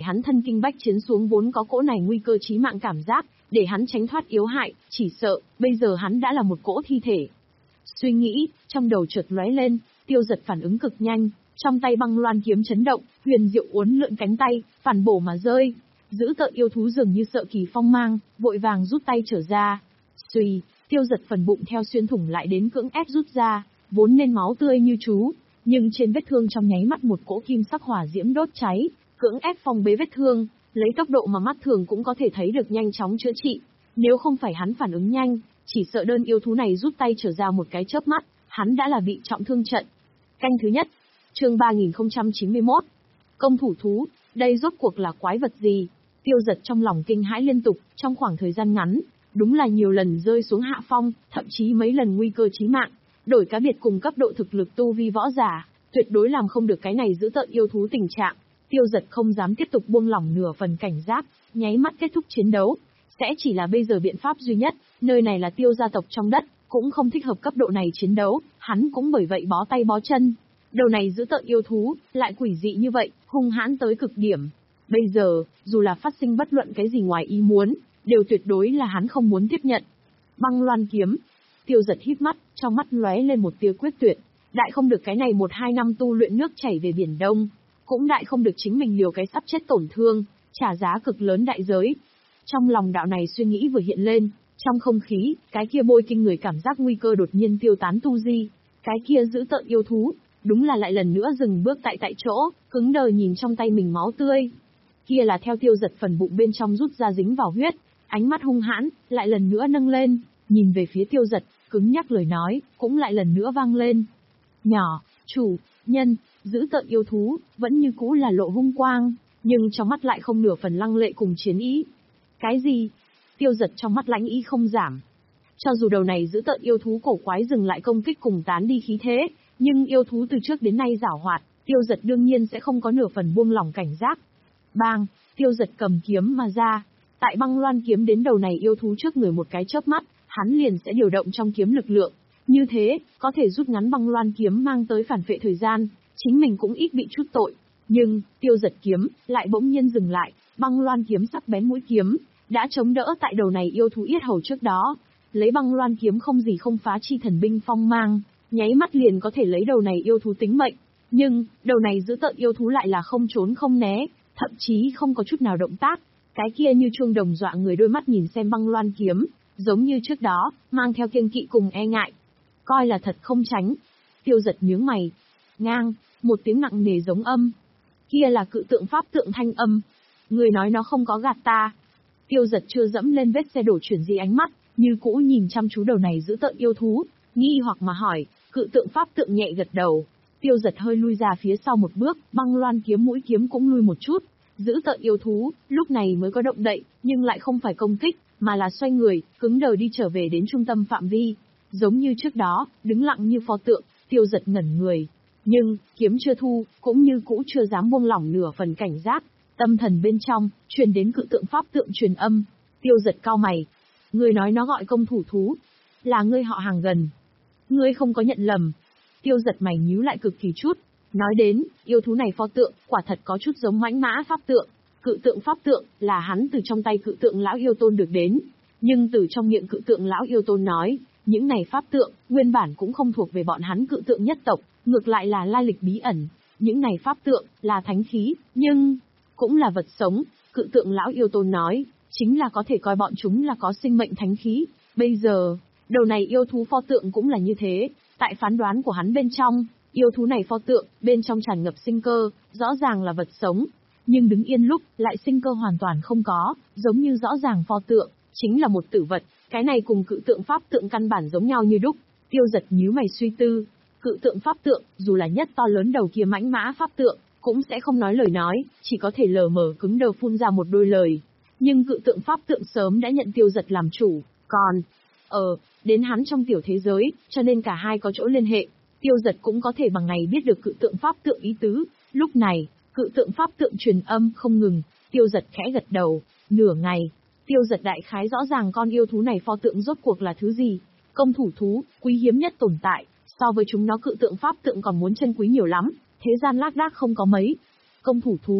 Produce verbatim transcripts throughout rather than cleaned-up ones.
Hắn thân kinh bách chiến xuống vốn có cỗ này nguy cơ chí mạng cảm giác, để hắn tránh thoát yếu hại, chỉ sợ, bây giờ hắn đã là một cỗ thi thể. Suy nghĩ, trong đầu chợt lóe lên, Tiêu Giật phản ứng cực nhanh, trong tay băng loan kiếm chấn động, huyền diệu uốn lượn cánh tay, phản bổ mà rơi. Giữ tợn yêu thú dường như sợ kỳ phong mang, vội vàng rút tay trở ra. Xuy, Tiêu Giật phần bụng theo xuyên thủng lại đến cưỡng ép rút ra, vốn nên máu tươi như chú, nhưng trên vết thương trong nháy mắt một cỗ kim sắc hỏa diễm đốt cháy, cưỡng ép phong bế vết thương, lấy tốc độ mà mắt thường cũng có thể thấy được nhanh chóng chữa trị. Nếu không phải hắn phản ứng nhanh, chỉ sợ đơn yêu thú này rút tay trở ra một cái chớp mắt, hắn đã là bị trọng thương trận. Canh thứ nhất, chương ba nghìn không trăm chín mươi mốt. Công thủ thú, đây rốt cuộc là quái vật gì? Tiêu Giật trong lòng kinh hãi liên tục, trong khoảng thời gian ngắn, đúng là nhiều lần rơi xuống hạ phong, thậm chí mấy lần nguy cơ chí mạng. Đổi cá biệt cùng cấp độ thực lực tu vi võ giả, tuyệt đối làm không được cái này giữ tợn yêu thú tình trạng. Tiêu Giật không dám tiếp tục buông lỏng nửa phần cảnh giác, nháy mắt kết thúc chiến đấu. Sẽ chỉ là bây giờ biện pháp duy nhất, nơi này là Tiêu gia tộc trong đất, cũng không thích hợp cấp độ này chiến đấu, hắn cũng bởi vậy bó tay bó chân. Đầu này giữ tợn yêu thú, lại quỷ dị như vậy, hung hãn tới cực điểm. Bây giờ, dù là phát sinh bất luận cái gì ngoài ý muốn, đều tuyệt đối là hắn không muốn tiếp nhận. Băng loan kiếm. Tiêu Giật híp mắt, trong mắt lóe lên một tia quyết tuyệt. Đại không được cái này một hai năm tu luyện nước chảy về Biển Đông, cũng đại không được chính mình liều cái sắp chết tổn thương, trả giá cực lớn đại giới. Trong lòng đạo này suy nghĩ vừa hiện lên, trong không khí, cái kia bôi kinh người cảm giác nguy cơ đột nhiên tiêu tán tu di. Cái kia giữ tợn yêu thú, đúng là lại lần nữa dừng bước tại tại chỗ, cứng đờ nhìn trong tay mình máu tươi. Kia là theo Tiêu Giật phần bụng bên trong rút ra dính vào huyết, ánh mắt hung hãn, lại lần nữa nâng lên, nhìn về phía Tiêu Giật, cứng nhắc lời nói, cũng lại lần nữa vang lên. Nhỏ, chủ, nhân, giữ tợn yêu thú, vẫn như cũ là lộ hung quang, nhưng trong mắt lại không nửa phần lăng lệ cùng chiến ý. Cái gì? Tiêu Giật trong mắt lãnh ý không giảm. Cho dù đầu này giữ tợn yêu thú cổ quái dừng lại công kích cùng tán đi khí thế, nhưng yêu thú từ trước đến nay giảo hoạt, Tiêu Giật đương nhiên sẽ không có nửa phần buông lỏng cảnh giác. Bang, Tiêu Giật cầm kiếm mà ra, tại băng loan kiếm đến đầu này yêu thú trước người một cái chớp mắt, hắn liền sẽ điều động trong kiếm lực lượng. Như thế, có thể rút ngắn băng loan kiếm mang tới phản phệ thời gian, chính mình cũng ít bị chút tội. Nhưng, Tiêu Giật kiếm, lại bỗng nhiên dừng lại, băng loan kiếm sắc bén mũi kiếm, đã chống đỡ tại đầu này yêu thú yết hầu trước đó. Lấy băng loan kiếm không gì không phá chi thần binh phong mang, nháy mắt liền có thể lấy đầu này yêu thú tính mệnh. Nhưng, đầu này giữ tợn yêu thú lại là không trốn không né, thậm chí không có chút nào động tác. Cái kia như chuông đồng dọa người đôi mắt nhìn xem băng loan kiếm, giống như trước đó, mang theo kiêng kỵ cùng e ngại. Coi là thật không tránh. Tiêu Giật nhướng mày. Ngang, một tiếng nặng nề giống âm. Kia là cự tượng pháp tượng thanh âm. Người nói nó không có gạt ta. Tiêu Giật chưa dẫm lên vết xe đổ chuyển di ánh mắt, như cũ nhìn chăm chú đầu này giữ tợn yêu thú, nghi hoặc mà hỏi, cự tượng pháp tượng nhẹ gật đầu. Tiêu Giật hơi lui ra phía sau một bước, băng loan kiếm mũi kiếm cũng lui một chút. Giữ tợn yêu thú, lúc này mới có động đậy, nhưng lại không phải công kích, mà là xoay người, cứng đờ đi trở về đến trung tâm phạm vi. Giống như trước đó, đứng lặng như pho tượng, Tiêu Giật ngẩn người. Nhưng, kiếm chưa thu, cũng như cũ chưa dám buông lỏng nửa phần cảnh giác. Tâm thần bên trong, truyền đến cự tượng pháp tượng truyền âm. Tiêu Giật cau mày. Ngươi nói nó gọi công thủ thú. Là ngươi họ hàng gần. Ngươi không có nhận lầm. Tiêu Giật mày nhíu lại cực kỳ chút. Nói đến, yêu thú này pho tượng, quả thật có chút giống mãnh mã pháp tượng. Cự tượng pháp tượng, là hắn từ trong tay cự tượng lão yêu tôn được đến. Nhưng từ trong miệng cự tượng lão yêu tôn nói, những này pháp tượng, nguyên bản cũng không thuộc về bọn hắn cự tượng nhất tộc, ngược lại là lai lịch bí ẩn. Những này pháp tượng, là thánh khí, nhưng, cũng là vật sống. Cự tượng lão yêu tôn nói, chính là có thể coi bọn chúng là có sinh mệnh thánh khí. Bây giờ, đầu này yêu thú pho tượng cũng là như thế. Tại phán đoán của hắn bên trong, yêu thú này pho tượng, bên trong tràn ngập sinh cơ, rõ ràng là vật sống. Nhưng đứng yên lúc, lại sinh cơ hoàn toàn không có, giống như rõ ràng pho tượng, chính là một tử vật. Cái này cùng cự tượng pháp tượng căn bản giống nhau như đúc. Tiêu Giật nhíu mày suy tư. Cự tượng pháp tượng, dù là nhất to lớn đầu kia mãnh mã pháp tượng, cũng sẽ không nói lời nói, chỉ có thể lờ mờ cứng đờ phun ra một đôi lời. Nhưng cự tượng pháp tượng sớm đã nhận Tiêu Giật làm chủ, còn, ờ, đến hắn trong tiểu thế giới, cho nên cả hai có chỗ liên hệ. Tiêu Giật cũng có thể bằng ngày biết được cự tượng pháp tượng ý tứ. Lúc này, cự tượng pháp tượng truyền âm không ngừng, Tiêu Giật khẽ gật đầu. Nửa ngày, Tiêu Giật đại khái rõ ràng con yêu thú này pho tượng rốt cuộc là thứ gì. Công thủ thú, quý hiếm nhất tồn tại, so với chúng nó cự tượng pháp tượng còn muốn chân quý nhiều lắm, thế gian lác đác không có mấy. Công thủ thú,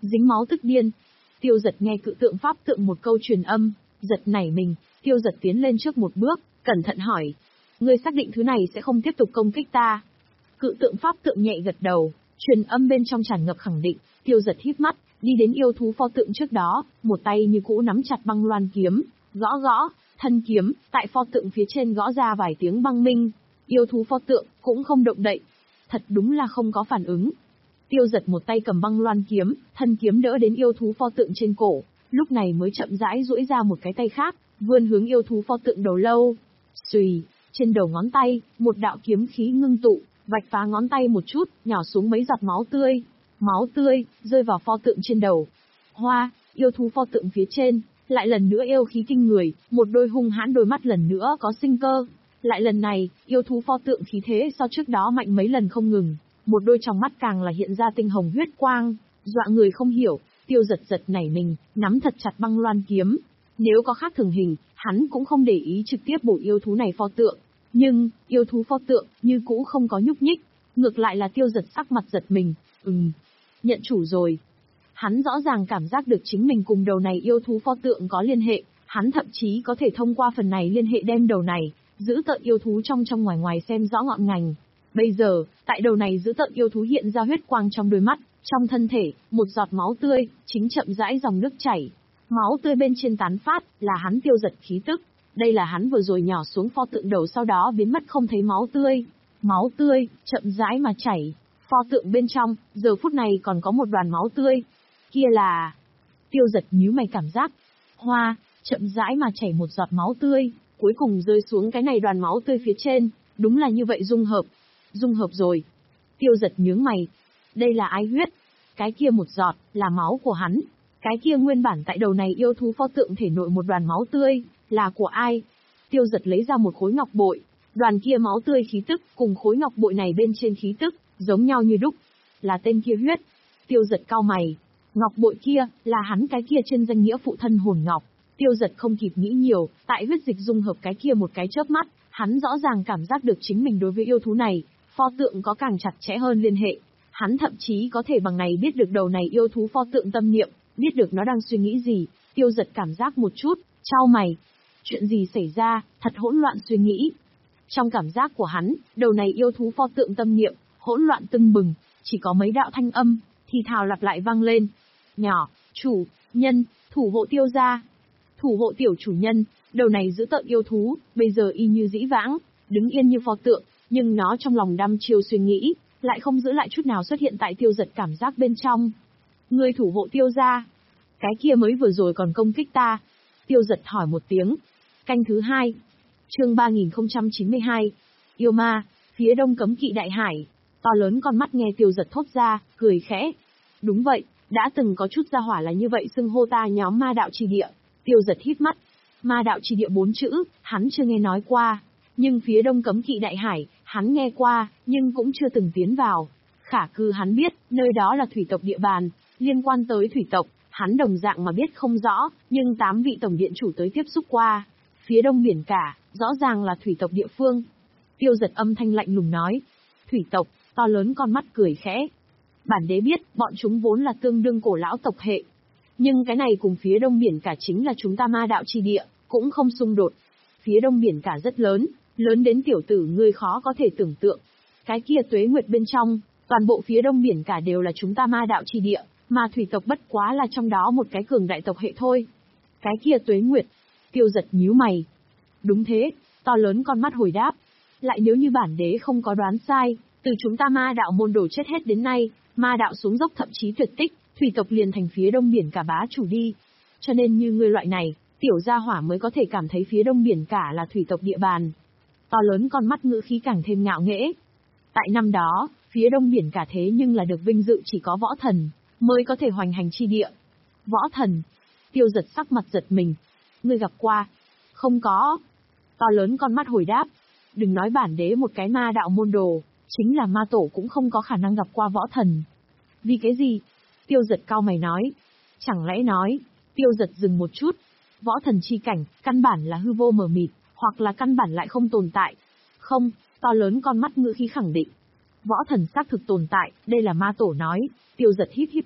dính máu tức điên. Tiêu Giật nghe cự tượng pháp tượng một câu truyền âm, giật nảy mình, Tiêu Giật tiến lên trước một bước, cẩn thận hỏi. Ngươi xác định thứ này sẽ không tiếp tục công kích ta? Cự tượng pháp tượng nhẹ gật đầu, truyền âm bên trong tràn ngập khẳng định. Tiêu Giật híp mắt, đi đến yêu thú pho tượng trước đó, một tay như cũ nắm chặt băng loan kiếm, gõ gõ, thân kiếm, tại pho tượng phía trên gõ ra vài tiếng băng minh. Yêu thú pho tượng cũng không động đậy. Thật đúng là không có phản ứng. Tiêu Giật một tay cầm băng loan kiếm, thân kiếm đỡ đến yêu thú pho tượng trên cổ, lúc này mới chậm rãi duỗi ra một cái tay khác, vươn hướng yêu thú pho tượng đầu lâu. Xùy, trên đầu ngón tay, một đạo kiếm khí ngưng tụ, vạch phá ngón tay một chút, nhỏ xuống mấy giọt máu tươi. Máu tươi, rơi vào pho tượng trên đầu. Hoa, yêu thú pho tượng phía trên, lại lần nữa yêu khí kinh người, một đôi hung hãn đôi mắt lần nữa có sinh cơ. Lại lần này, yêu thú pho tượng khí thế so trước đó mạnh mấy lần không ngừng, một đôi trong mắt càng là hiện ra tinh hồng huyết quang, dọa người không hiểu. Tiêu Giật giật nảy mình, nắm thật chặt băng loan kiếm. Nếu có khác thường hình, hắn cũng không để ý trực tiếp bổ yêu thú này pho tượng. Nhưng, yêu thú pho tượng, như cũ không có nhúc nhích. Ngược lại là Tiêu Giật sắc mặt giật mình, ừm, nhận chủ rồi. Hắn rõ ràng cảm giác được chính mình cùng đầu này yêu thú pho tượng có liên hệ, hắn thậm chí có thể thông qua phần này liên hệ đem đầu này, giữ tợn yêu thú trong trong ngoài ngoài xem rõ ngọn ngành. Bây giờ, tại đầu này giữ tợn yêu thú hiện ra huyết quang trong đôi mắt, trong thân thể, một giọt máu tươi, chính chậm rãi dòng nước chảy. Máu tươi bên trên tán phát, là hắn Tiêu Giật khí tức. Đây là hắn vừa rồi nhỏ xuống pho tượng đầu sau đó biến mất không thấy máu tươi. Máu tươi, chậm rãi mà chảy. Pho tượng bên trong, giờ phút này còn có một đoàn máu tươi. Kia là... Tiêu Giật nhíu mày cảm giác. Hoa, chậm rãi mà chảy một giọt máu tươi, cuối cùng rơi xuống cái này đoàn máu tươi phía trên. Đúng là như vậy dung hợp. Dung hợp rồi. Tiêu Giật nhướng mày. Đây là ai huyết? Cái kia một giọt, là máu của hắn. Cái kia nguyên bản tại đầu này yêu thú pho tượng thể nội một đoàn máu tươi, là của ai? Tiêu Giật lấy ra một khối ngọc bội. Đoàn kia máu tươi khí tức, cùng khối ngọc bội này bên trên khí tức, giống nhau như đúc. Là tên kia huyết. Tiêu Giật cau mày. Ngọc bội kia, là hắn cái kia trên danh nghĩa phụ thân hồn ngọc. Tiêu Giật không kịp nghĩ nhiều, tại huyết dịch dung hợp cái kia một cái chớp mắt, hắn rõ ràng cảm giác được chính mình đối với yêu thú này, pho tượng có càng chặt chẽ hơn liên hệ. Hắn thậm chí có thể bằng này biết được đầu này yêu thú pho tượng tâm niệm, biết được nó đang suy nghĩ gì. Tiêu Giật cảm giác một chút, chau mày. Chuyện gì xảy ra, thật hỗn loạn suy nghĩ. Trong cảm giác của hắn, đầu này yêu thú pho tượng tâm niệm, hỗn loạn tưng bừng, chỉ có mấy đạo thanh âm, thì thào lặp lại vang lên. Nhỏ, chủ, nhân, thủ hộ Tiêu gia. Thủ hộ tiểu chủ nhân, đầu này giữ tợn yêu thú, bây giờ y như dĩ vãng, đứng yên như pho tượng, nhưng nó trong lòng đăm chiêu suy nghĩ, lại không giữ lại chút nào xuất hiện tại Tiêu Giật cảm giác bên trong. Người thủ hộ Tiêu gia, cái kia mới vừa rồi còn công kích ta. Tiêu Giật hỏi một tiếng. Canh thứ hai. Chương ba nghìn không trăm chín mươi hai. Yêu ma, phía đông cấm kỵ đại hải. To lớn con mắt nghe Tiêu Giật thốt ra, cười khẽ. Đúng vậy, đã từng có chút gia hỏa là như vậy xưng hô ta nhóm ma đạo trì địa. Tiêu Giật hít mắt. Ma đạo trì địa bốn chữ, hắn chưa nghe nói qua. Nhưng phía đông cấm kỵ đại hải, hắn nghe qua, nhưng cũng chưa từng tiến vào. Khả cư hắn biết, nơi đó là thủy tộc địa bàn, liên quan tới thủy tộc, hắn đồng dạng mà biết không rõ, nhưng tám vị tổng điện chủ tới tiếp xúc qua. Phía đông biển cả, rõ ràng là thủy tộc địa phương. Tiêu Giật âm thanh lạnh lùng nói. Thủy tộc, to lớn con mắt cười khẽ. Bản đế biết, bọn chúng vốn là tương đương cổ lão tộc hệ. Nhưng cái này cùng phía đông biển cả chính là chúng ta ma đạo chi địa, cũng không xung đột. Phía đông biển cả rất lớn, lớn đến tiểu tử ngươi khó có thể tưởng tượng. Cái kia tuế nguyệt bên trong, toàn bộ phía đông biển cả đều là chúng ta ma đạo chi địa, mà thủy tộc bất quá là trong đó một cái cường đại tộc hệ thôi. Cái kia tuế nguyệt. Tiêu Giật nhíu mày. Đúng thế, to lớn con mắt hồi đáp. Lại nếu như bản đế không có đoán sai, từ chúng ta ma đạo môn đồ chết hết đến nay, ma đạo xuống dốc thậm chí tuyệt tích, thủy tộc liền thành phía đông biển cả bá chủ đi. Cho nên như ngươi loại này, tiểu gia hỏa mới có thể cảm thấy phía đông biển cả là thủy tộc địa bàn. To lớn con mắt ngữ khí càng thêm ngạo nghễ. Tại năm đó, phía đông biển cả thế nhưng là được vinh dự chỉ có võ thần, mới có thể hoành hành chi địa. Võ thần. Tiêu Giật sắc mặt giật mình. Ngươi gặp qua? Không có. To lớn con mắt hồi đáp. Đừng nói bản đế một cái ma đạo môn đồ, chính là ma tổ cũng không có khả năng gặp qua võ thần. Vì cái gì? Tiêu Giật cau mày nói. Chẳng lẽ nói, Tiêu Giật dừng một chút. Võ thần chi cảnh, căn bản là hư vô mờ mịt, hoặc là căn bản lại không tồn tại. Không, to lớn con mắt ngữ khí khẳng định. Võ thần xác thực tồn tại, đây là ma tổ nói. Tiêu Giật híp híp mắt.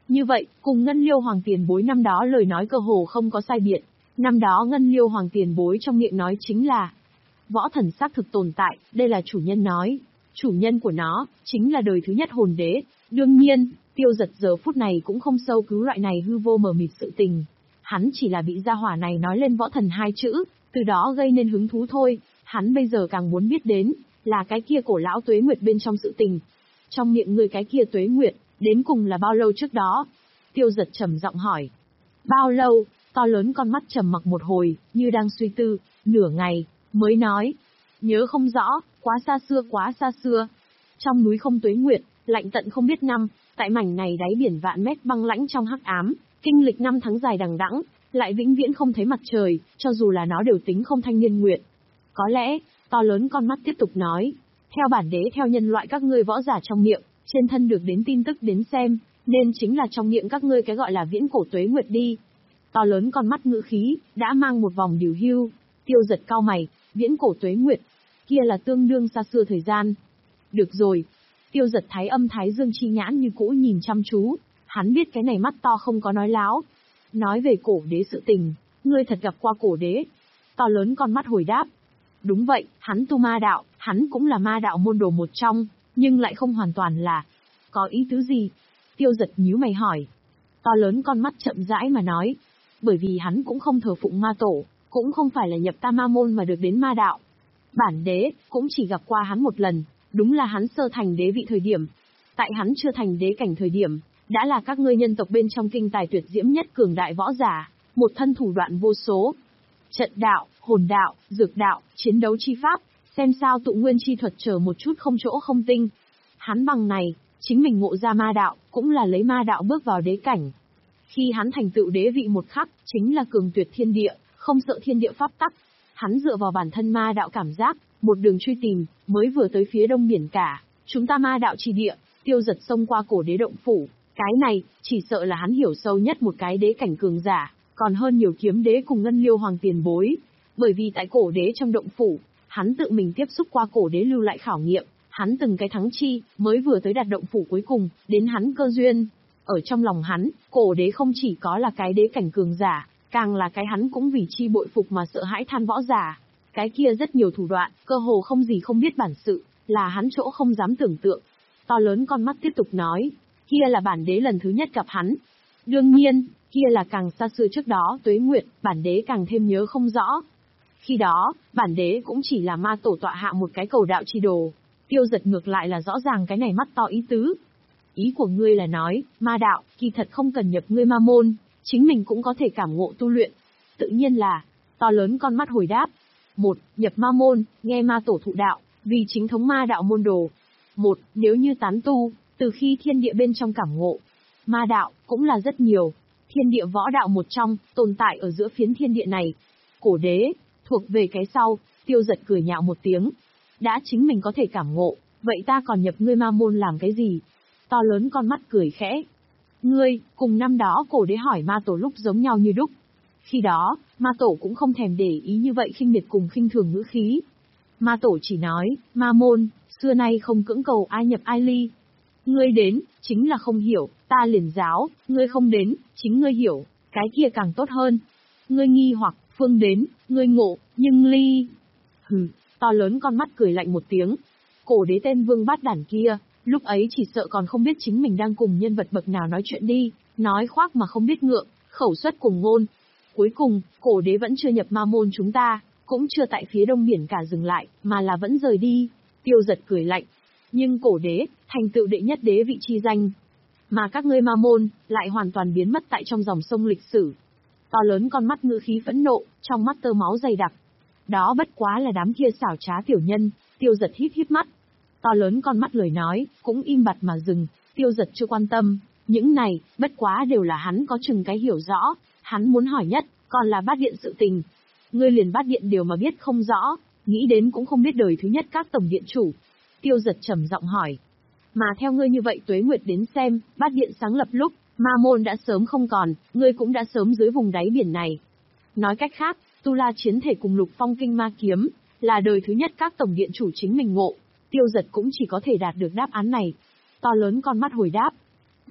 Như vậy, cùng Ngân Liêu Hoàng tiền bối năm đó lời nói cơ hồ không có sai biệt. Năm đó Ngân Liêu Hoàng tiền bối trong miệng nói chính là võ thần xác thực tồn tại, đây là chủ nhân nói. Chủ nhân của nó, chính là đời thứ nhất hồn đế. Đương nhiên, Tiêu Giật giờ phút này cũng không sâu cứu loại này hư vô mờ mịt sự tình. Hắn chỉ là bị gia hỏa này nói lên võ thần hai chữ, từ đó gây nên hứng thú thôi. Hắn bây giờ càng muốn biết đến, là cái kia cổ lão tuế nguyệt bên trong sự tình. Trong miệng người cái kia tuế nguyệt, đến cùng là bao lâu trước đó? Tiêu Giật trầm giọng hỏi. Bao lâu? To lớn con mắt trầm mặc một hồi, như đang suy tư, nửa ngày, mới nói. Nhớ không rõ, quá xa xưa quá xa xưa. Trong núi không tuế nguyệt, lạnh tận không biết năm, tại mảnh này đáy biển vạn mét băng lãnh trong hắc ám, kinh lịch năm tháng dài đằng đẵng, lại vĩnh viễn không thấy mặt trời, cho dù là nó đều tính không thanh niên nguyệt. Có lẽ, to lớn con mắt tiếp tục nói, theo bản đế theo nhân loại các ngươi võ giả trong miệng, trên thân được đến tin tức đến xem, nên chính là trong miệng các ngươi cái gọi là viễn cổ tuế nguyệt đi. To lớn con mắt ngữ khí, đã mang một vòng điều hưu. Tiêu Giật cau mày, viễn cổ tuế nguyệt, kia là tương đương xa xưa thời gian. Được rồi. Tiêu Giật thái âm thái dương chi nhãn như cũ nhìn chăm chú, hắn biết cái này mắt to không có nói láo. Nói về cổ đế sự tình, ngươi thật gặp qua cổ đế. To lớn con mắt hồi đáp. Đúng vậy, hắn tu ma đạo, hắn cũng là ma đạo môn đồ một trong, nhưng lại không hoàn toàn là. Có ý tứ gì? Tiêu Giật nhíu mày hỏi. To lớn con mắt chậm rãi mà nói. Bởi vì hắn cũng không thờ phụng ma tổ, cũng không phải là nhập ta ma môn mà được đến ma đạo. Bản đế, cũng chỉ gặp qua hắn một lần, đúng là hắn sơ thành đế vị thời điểm. Tại hắn chưa thành đế cảnh thời điểm, đã là các ngươi nhân tộc bên trong kinh tài tuyệt diễm nhất cường đại võ giả, một thân thủ đoạn vô số. Trận đạo, hồn đạo, dược đạo, chiến đấu chi pháp, xem sao tụ nguyên chi thuật chờ một chút không chỗ không tinh. Hắn bằng này, chính mình ngộ ra ma đạo, cũng là lấy ma đạo bước vào đế cảnh. Khi hắn thành tựu đế vị một khắc, chính là cường tuyệt thiên địa, không sợ thiên địa pháp tắc. Hắn dựa vào bản thân ma đạo cảm giác, một đường truy tìm, mới vừa tới phía đông biển cả, chúng ta ma đạo chi địa, Tiêu Giật xông qua cổ đế động phủ. Cái này, chỉ sợ là hắn hiểu sâu nhất một cái đế cảnh cường giả, còn hơn nhiều kiếm đế cùng Ngân Liêu Hoàng tiền bối. Bởi vì tại cổ đế trong động phủ, hắn tự mình tiếp xúc qua cổ đế lưu lại khảo nghiệm, hắn từng cái thắng chi, mới vừa tới đạt động phủ cuối cùng, đến hắn cơ duyên. Ở trong lòng hắn, cổ đế không chỉ có là cái đế cảnh cường giả, càng là cái hắn cũng vì chi bội phục mà sợ hãi than võ giả. Cái kia rất nhiều thủ đoạn, cơ hồ không gì không biết bản sự, là hắn chỗ không dám tưởng tượng. To lớn con mắt tiếp tục nói, kia là bản đế lần thứ nhất gặp hắn. Đương nhiên, kia là càng xa xưa trước đó tuế nguyệt, bản đế càng thêm nhớ không rõ. Khi đó, bản đế cũng chỉ là ma tổ tọa hạ một cái cầu đạo chi đồ. Tiêu Giật ngược lại là rõ ràng cái này mắt to ý tứ. Ý của ngươi là nói, ma đạo, kỳ thật không cần nhập ngươi ma môn, chính mình cũng có thể cảm ngộ tu luyện. Tự nhiên là, to lớn con mắt hồi đáp. Một, nhập ma môn, nghe ma tổ thụ đạo, vì chính thống ma đạo môn đồ. Một, nếu như tán tu, từ khi thiên địa bên trong cảm ngộ. Ma đạo, cũng là rất nhiều. Thiên địa võ đạo một trong, tồn tại ở giữa phiến thiên địa này. Cổ đế, thuộc về cái sau. Tiêu Giật cười nhạo một tiếng. Đã chính mình có thể cảm ngộ, vậy ta còn nhập ngươi ma môn làm cái gì? To lớn con mắt cười khẽ. Ngươi, cùng năm đó cổ đế hỏi ma tổ lúc giống nhau như đúc. Khi đó, ma tổ cũng không thèm để ý như vậy khinh miệt cùng khinh thường ngữ khí. Ma tổ chỉ nói, ma môn, xưa nay không cưỡng cầu ai nhập ai ly. Ngươi đến, chính là không hiểu, ta liền giáo, ngươi không đến, chính ngươi hiểu, cái kia càng tốt hơn. Ngươi nghi hoặc, phương đến, ngươi ngộ, nhưng ly. Hừ, to lớn con mắt cười lạnh một tiếng. Cổ đế tên vương bát đản kia, lúc ấy chỉ sợ còn không biết chính mình đang cùng nhân vật bậc nào nói chuyện đi, nói khoác mà không biết ngượng, khẩu xuất cùng ngôn. Cuối cùng, cổ đế vẫn chưa nhập ma môn chúng ta, cũng chưa tại phía đông biển cả dừng lại, mà là vẫn rời đi. Tiêu Giật cười lạnh. Nhưng cổ đế, thành tựu đệ nhất đế vị chi danh. Mà các ngươi ma môn, lại hoàn toàn biến mất tại trong dòng sông lịch sử. To lớn con mắt ngữ khí phẫn nộ, trong mắt tơ máu dày đặc. Đó bất quá là đám kia xảo trá tiểu nhân. Tiêu Giật híp híp mắt. To lớn con mắt lời nói, cũng im bặt mà dừng. Tiêu Giật chưa quan tâm. Những này, bất quá đều là hắn có chừng cái hiểu rõ. Hắn muốn hỏi nhất, còn là bát điện sự tình. Ngươi liền bát điện đều mà biết không rõ, nghĩ đến cũng không biết đời thứ nhất các tổng điện chủ. Tiêu Giật trầm giọng hỏi. Mà theo ngươi như vậy tuế nguyệt đến xem, bát điện sáng lập lúc, ma môn đã sớm không còn, ngươi cũng đã sớm dưới vùng đáy biển này. Nói cách khác, Tu La chiến thể cùng Lục Phong kinh ma kiếm, là đời thứ nhất các tổng điện chủ chính mình ngộ. Tiêu Giật cũng chỉ có thể đạt được đáp án này. To lớn con mắt hồi đáp.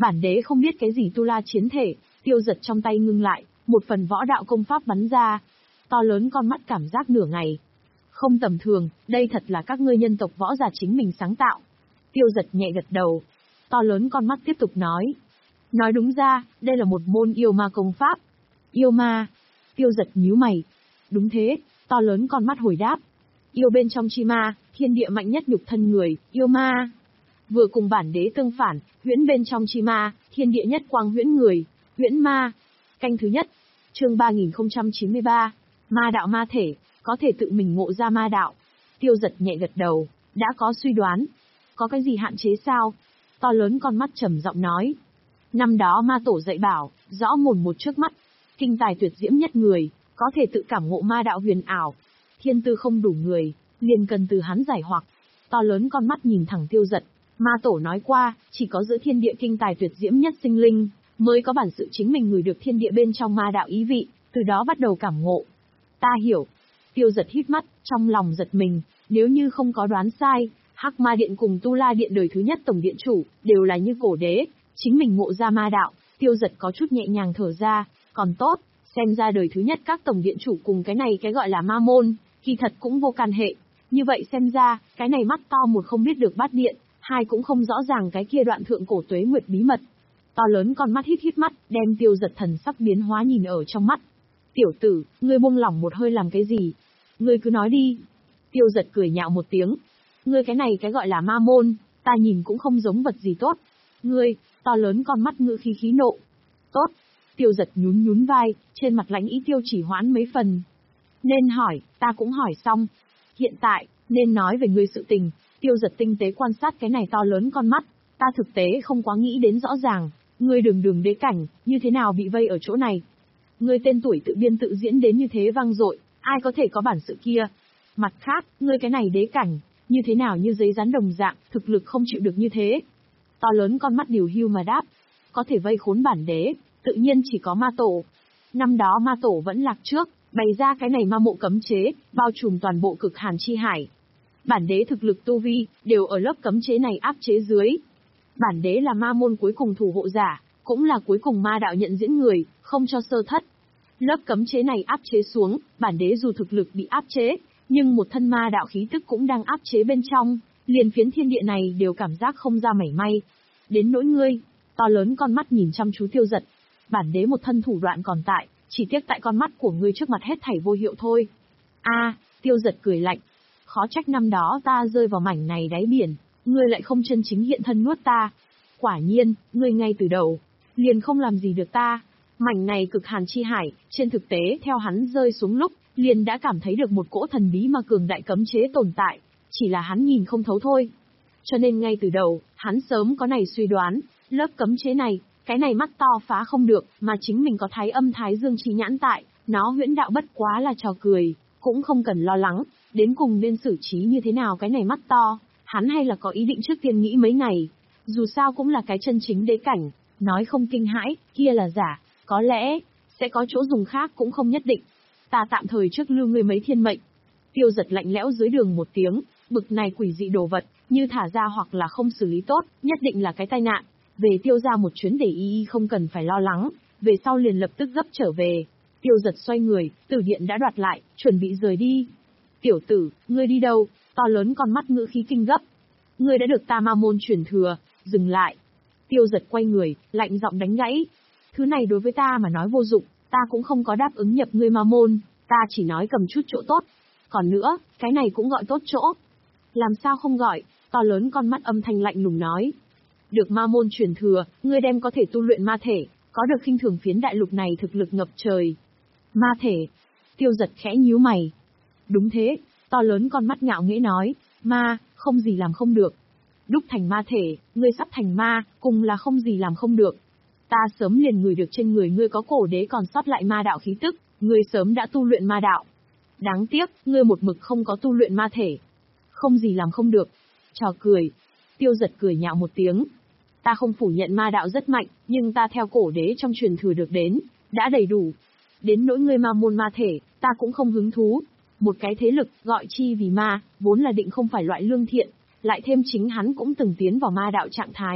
Bản đế không biết cái gì tu la chiến thể, Tiêu Giật trong tay ngưng lại, một phần võ đạo công pháp bắn ra. To lớn con mắt cảm giác nửa ngày. Không tầm thường, đây thật là các ngươi nhân tộc võ giả chính mình sáng tạo. Tiêu Giật nhẹ gật đầu. To lớn con mắt tiếp tục nói. Nói đúng ra, đây là một môn yêu ma công pháp. Yêu ma. Tiêu Giật nhíu mày. Đúng thế, to lớn con mắt hồi đáp. Yêu bên trong chi ma, thiên địa mạnh nhất nhục thân người, yêu ma. Vừa cùng bản đế tương phản, huyễn bên trong chi ma, thiên địa nhất quang huyễn người, huyễn ma. Canh thứ nhất, chương ba nghìn không trăm chín mươi ba, ma đạo ma thể, có thể tự mình ngộ ra ma đạo. Tiêu Giật nhẹ gật đầu, đã có suy đoán. Có cái gì hạn chế sao? To lớn con mắt trầm giọng nói. Năm đó ma tổ dạy bảo, rõ mồn một trước mắt, kinh tài tuyệt diễm nhất người, có thể tự cảm ngộ ma đạo huyền ảo. Thiên tư không đủ người, liền cần từ hắn giải hoặc. To lớn con mắt nhìn thẳng Tiêu Giật. Ma tổ nói qua, chỉ có giữa thiên địa kinh tài tuyệt diễm nhất sinh linh, mới có bản sự chính mình ngửi được thiên địa bên trong ma đạo ý vị, từ đó bắt đầu cảm ngộ. Ta hiểu. Tiêu Giật hít mắt, trong lòng giật mình, nếu như không có đoán sai, Hắc Ma Điện cùng Tu La Điện đời thứ nhất tổng điện chủ, đều là như cổ đế, chính mình ngộ ra ma đạo. Tiêu Giật có chút nhẹ nhàng thở ra, còn tốt, xem ra đời thứ nhất các tổng điện chủ cùng cái này cái gọi là ma môn, kỳ thật cũng vô can hệ. Như vậy xem ra, cái này mắt to một không biết được bát điện, hai cũng không rõ ràng cái kia đoạn thượng cổ tuế nguyệt bí mật. To lớn con mắt hít hít mắt, đem Tiêu Giật thần sắc biến hóa nhìn ở trong mắt. Tiểu tử, ngươi buông lỏng một hơi làm cái gì? Ngươi cứ nói đi. Tiêu Giật cười nhạo một tiếng. Ngươi cái này cái gọi là ma môn, ta nhìn cũng không giống vật gì tốt. Ngươi, to lớn con mắt ngữ khí khí nộ. Tốt. Tiêu Giật nhún nhún vai, trên mặt lãnh ý tiêu chỉ hoãn mấy phần. Nên hỏi, ta cũng hỏi xong. Hiện tại, nên nói về ngươi sự tình. Tiêu Giật tinh tế quan sát cái này to lớn con mắt. Ta thực tế không quá nghĩ đến rõ ràng. Ngươi đường đường đế cảnh, như thế nào bị vây ở chỗ này? Ngươi tên tuổi tự biên tự diễn đến như thế vang dội, ai có thể có bản sự kia? Mặt khác, ngươi cái này đế cảnh, như thế nào như giấy rán đồng dạng, thực lực không chịu được như thế? To lớn con mắt điều hưu mà đáp. Có thể vây khốn bản đế, tự nhiên chỉ có ma tổ. Năm đó ma tổ vẫn lạc trước, bày ra cái này ma mộ cấm chế, bao trùm toàn bộ cực hàn chi hải. Bản đế thực lực tu vi, đều ở lớp cấm chế này áp chế dưới. Bản đế là ma môn cuối cùng thủ hộ giả, cũng là cuối cùng ma đạo nhận diễn người, không cho sơ thất. Lớp cấm chế này áp chế xuống, bản đế dù thực lực bị áp chế, nhưng một thân ma đạo khí tức cũng đang áp chế bên trong, liền phiến thiên địa này đều cảm giác không ra mảy may. Đến nỗi ngươi, to lớn con mắt nhìn chăm chú Tiêu Giật. Bản đế một thân thủ đoạn còn tại, chỉ tiếc tại con mắt của ngươi trước mặt hết thảy vô hiệu thôi. A, à, Tiêu Giật cười lạnh. Khó trách năm đó ta rơi vào mảnh này đáy biển, ngươi lại không chân chính hiện thân nuốt ta. Quả nhiên, ngươi ngay từ đầu, liền không làm gì được ta. Mảnh này cực hàn chi hải, trên thực tế theo hắn rơi xuống lúc, liền đã cảm thấy được một cỗ thần bí mà cường đại cấm chế tồn tại, chỉ là hắn nhìn không thấu thôi. Cho nên ngay từ đầu, hắn sớm có này suy đoán, lớp cấm chế này, cái này mắt to phá không được, mà chính mình có thái âm thái dương chi nhãn tại, nó huyễn đạo bất quá là trò cười, cũng không cần lo lắng, đến cùng nên xử trí như thế nào cái này mắt to, hắn hay là có ý định trước tiên nghĩ mấy ngày, dù sao cũng là cái chân chính đế cảnh, nói không kinh hãi, kia là giả, có lẽ, sẽ có chỗ dùng khác cũng không nhất định. Ta tạm thời trước lưu ngươi mấy thiên mệnh. Tiêu Giật lạnh lẽo dưới đường một tiếng, bực này quỷ dị đồ vật, như thả ra hoặc là không xử lý tốt, nhất định là cái tai nạn. Về Tiêu ra một chuyến để y y không cần phải lo lắng, về sau liền lập tức gấp trở về. Tiêu Giật xoay người, tử điện đã đoạt lại, chuẩn bị rời đi. Tiểu tử, ngươi đi đâu? To lớn con mắt ngữ khí kinh gấp. Ngươi đã được ta ma môn truyền thừa, dừng lại. Tiêu Giật quay người, lạnh giọng đánh gãy. Thứ này đối với ta mà nói vô dụng, ta cũng không có đáp ứng nhập ngươi ma môn, ta chỉ nói cầm chút chỗ tốt. Còn nữa, cái này cũng gọi tốt chỗ. Làm sao không gọi? To lớn con mắt âm thanh lạnh lùng nói. Được ma môn truyền thừa, ngươi đem có thể tu luyện ma thể, có được khinh thường phiến đại lục này thực lực ngập trời. Ma thể. Tiêu Giật khẽ nhíu mày. Đúng thế, to lớn con mắt ngạo nghễ nói, ma, không gì làm không được. Đúc thành ma thể, ngươi sắp thành ma, cùng là không gì làm không được. Ta sớm liền ngửi được trên người ngươi có cổ đế còn sót lại ma đạo khí tức, ngươi sớm đã tu luyện ma đạo. Đáng tiếc, ngươi một mực không có tu luyện ma thể. Không gì làm không được. Trò cười. Tiêu Giật cười nhạo một tiếng. Ta không phủ nhận ma đạo rất mạnh, nhưng ta theo cổ đế trong truyền thừa được đến, đã đầy đủ. Đến nỗi ngươi ma môn ma thể, ta cũng không hứng thú. Một cái thế lực, gọi chi vì ma, vốn là định không phải loại lương thiện, lại thêm chính hắn cũng từng tiến vào ma đạo trạng thái,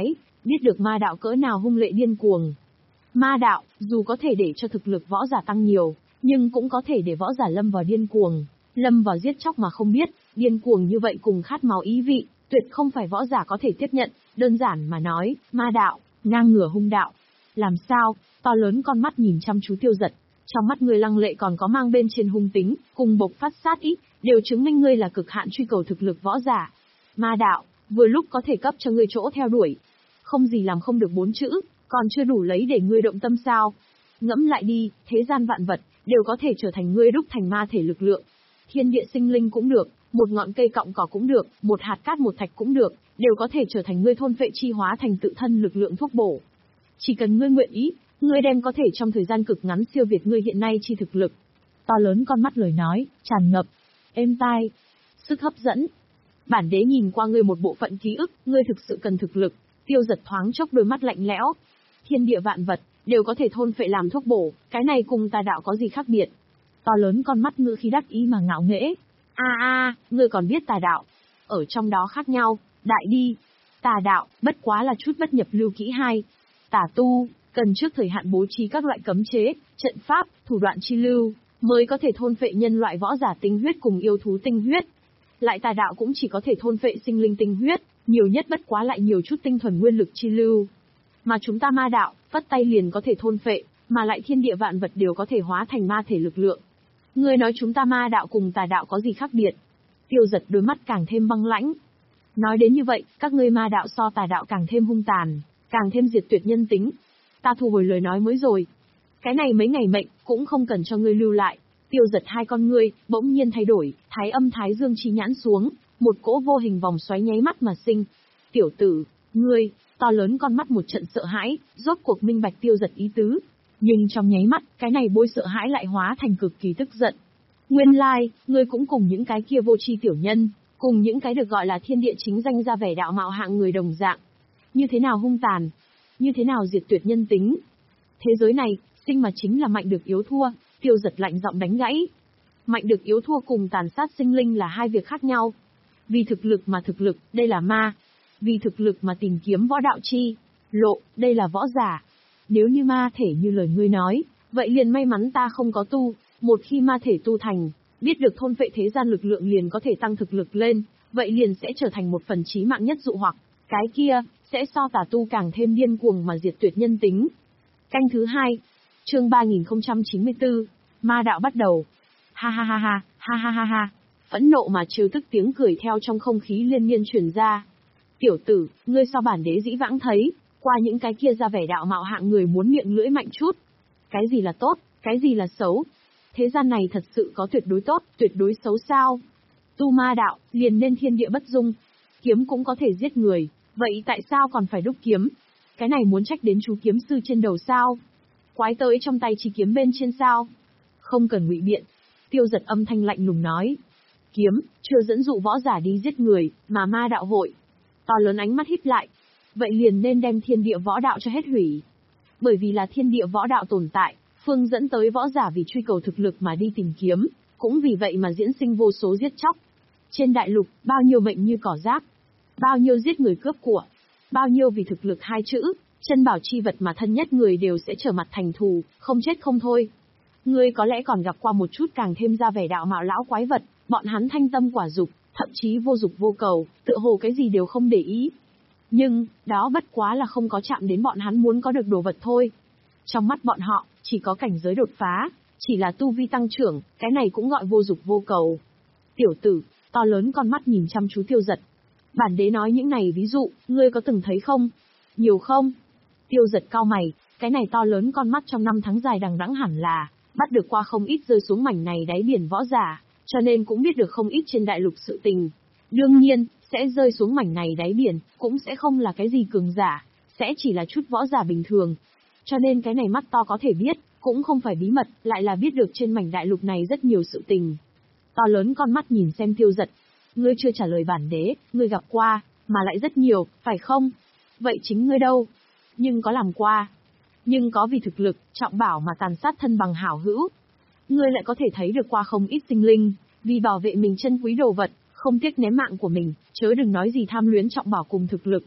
biết được ma đạo cỡ nào hung lệ điên cuồng. Ma đạo, dù có thể để cho thực lực võ giả tăng nhiều, nhưng cũng có thể để võ giả lâm vào điên cuồng, lâm vào giết chóc mà không biết, điên cuồng như vậy cùng khát máu ý vị, tuyệt không phải võ giả có thể tiếp nhận, đơn giản mà nói, ma đạo, ngang ngửa hung đạo. Làm sao? To lớn con mắt nhìn chăm chú Tiêu Dật, trong mắt ngươi lăng lệ còn có mang bên trên hung tính, cùng bộc phát sát ý, đều chứng minh ngươi là cực hạn truy cầu thực lực võ giả. Ma đạo, vừa lúc có thể cấp cho ngươi chỗ theo đuổi. Không gì làm không được bốn chữ, còn chưa đủ lấy để ngươi động tâm sao? Ngẫm lại đi, thế gian vạn vật, đều có thể trở thành ngươi đúc thành ma thể lực lượng. Thiên địa sinh linh cũng được, một ngọn cây cọng cỏ cũng được, một hạt cát một thạch cũng được, đều có thể trở thành ngươi thôn phệ chi hóa thành tự thân lực lượng thuốc bổ. Chỉ cần ngươi nguyện ý, ngươi đem có thể trong thời gian cực ngắn siêu việt ngươi hiện nay chi thực lực. To lớn con mắt lời nói, tràn ngập, êm tai, sức hấp dẫn. Bản đế nhìn qua ngươi một bộ phận ký ức, ngươi thực sự cần thực lực. Tiêu Dật thoáng chốc đôi mắt lạnh lẽo. Thiên địa vạn vật, đều có thể thôn phệ làm thuốc bổ, cái này cùng tà đạo có gì khác biệt? To lớn con mắt ngữ khí đắc ý mà ngạo nghễ. A a, ngươi còn biết tà đạo? Ở trong đó khác nhau, đại đi. Tà đạo, bất quá là chút bất nhập lưu kỹ hai. Tà tu, cần trước thời hạn bố trí các loại cấm chế, trận pháp, thủ đoạn chi lưu, mới có thể thôn phệ nhân loại võ giả tinh huyết cùng yêu thú tinh huyết. Lại tà đạo cũng chỉ có thể thôn phệ sinh linh tinh huyết, nhiều nhất bất quá lại nhiều chút tinh thuần nguyên lực chi lưu. Mà chúng ta ma đạo, vất tay liền có thể thôn phệ, mà lại thiên địa vạn vật đều có thể hóa thành ma thể lực lượng. Ngươi nói chúng ta ma đạo cùng tà đạo có gì khác biệt? Tiêu Dật đôi mắt càng thêm băng lãnh. Nói đến như vậy, các ngươi ma đạo so tà đạo càng thêm hung tàn, càng thêm diệt tuyệt nhân tính. Ta thu hồi lời nói mới rồi. Cái này mấy ngày mệnh, cũng không cần cho ngươi lưu lại. Tiêu Dật hai con ngươi, bỗng nhiên thay đổi, thái âm thái dương chi nhãn xuống, một cỗ vô hình vòng xoáy nháy mắt mà sinh. Tiểu tử, ngươi, to lớn con mắt một trận sợ hãi, rốt cuộc minh bạch Tiêu Dật ý tứ. Nhưng trong nháy mắt, cái này bôi sợ hãi lại hóa thành cực kỳ tức giận. Nguyên lai, like, ngươi cũng cùng những cái kia vô tri tiểu nhân, cùng những cái được gọi là thiên địa chính danh ra vẻ đạo mạo hạng người đồng dạng. Như thế nào hung tàn? Như thế nào diệt tuyệt nhân tính? Thế giới này, sinh mà chính là mạnh được yếu thua. Tiêu Dật lạnh giọng đánh gãy. Mạnh được yếu thua cùng tàn sát sinh linh là hai việc khác nhau. Vì thực lực mà thực lực, đây là ma. Vì thực lực mà tìm kiếm võ đạo chi lộ, đây là võ giả. Nếu như ma thể như lời ngươi nói, vậy liền may mắn ta không có tu. Một khi ma thể tu thành, biết được thôn phệ thế gian lực lượng liền có thể tăng thực lực lên, vậy liền sẽ trở thành một phần chí mạng nhất dụ hoặc. Cái kia, sẽ so tà tu càng thêm điên cuồng mà diệt tuyệt nhân tính. Canh thứ hai, chương ba nghìn không trăm chín mươi tư, ma đạo bắt đầu. Ha ha ha ha, ha ha ha ha. Phẫn nộ mà trêu tức tiếng cười theo trong không khí liên miên truyền ra. Tiểu tử, ngươi sao bản đế dĩ vãng thấy, qua những cái kia ra vẻ đạo mạo hạng người muốn miệng lưỡi mạnh chút. Cái gì là tốt, cái gì là xấu? Thế gian này thật sự có tuyệt đối tốt, tuyệt đối xấu sao? Tu ma đạo, liền nên thiên địa bất dung. Kiếm cũng có thể giết người, vậy tại sao còn phải đúc kiếm? Cái này muốn trách đến chú kiếm sư trên đầu sao? Quái tới trong tay chỉ kiếm bên trên sao? Không cần ngụy biện. Tiêu Dật âm thanh lạnh lùng nói. Kiếm, chưa dẫn dụ võ giả đi giết người, mà ma đạo hội. To lớn ánh mắt híp lại. Vậy liền nên đem thiên địa võ đạo cho hết hủy. Bởi vì là thiên địa võ đạo tồn tại, phương dẫn tới võ giả vì truy cầu thực lực mà đi tìm kiếm, cũng vì vậy mà diễn sinh vô số giết chóc. Trên đại lục, bao nhiêu mệnh như cỏ rác, bao nhiêu giết người cướp của, bao nhiêu vì thực lực hai chữ, chân bảo chi vật mà thân nhất người đều sẽ trở mặt thành thù, không chết không thôi. Ngươi có lẽ còn gặp qua một chút càng thêm ra vẻ đạo mạo lão quái vật, bọn hắn thanh tâm quả dục, thậm chí vô dục vô cầu, tựa hồ cái gì đều không để ý. Nhưng, đó bất quá là không có chạm đến bọn hắn muốn có được đồ vật thôi. Trong mắt bọn họ, chỉ có cảnh giới đột phá, chỉ là tu vi tăng trưởng, cái này cũng gọi vô dục vô cầu. Tiểu tử, to lớn con mắt nhìn chăm chú Tiêu Dật. Bản đế nói những này ví dụ, ngươi có từng thấy không? Nhiều không? Tiêu Dật cau mày, cái này to lớn con mắt trong năm tháng dài đằng đẵng hẳn là, bắt được qua không ít rơi xuống mảnh này đáy biển võ giả, cho nên cũng biết được không ít trên đại lục sự tình. Đương nhiên, sẽ rơi xuống mảnh này đáy biển, cũng sẽ không là cái gì cường giả, sẽ chỉ là chút võ giả bình thường. Cho nên cái này mắt to có thể biết, cũng không phải bí mật, lại là biết được trên mảnh đại lục này rất nhiều sự tình. To lớn con mắt nhìn xem Tiêu Dật. Ngươi chưa trả lời bản đế, ngươi gặp qua, mà lại rất nhiều, phải không? Vậy chính ngươi đâu? Nhưng có làm qua. Nhưng có vì thực lực, trọng bảo mà tàn sát thân bằng hảo hữu. Ngươi lại có thể thấy được qua không ít sinh linh, vì bảo vệ mình chân quý đồ vật, không tiếc ném mạng của mình, chớ đừng nói gì tham luyến trọng bảo cùng thực lực.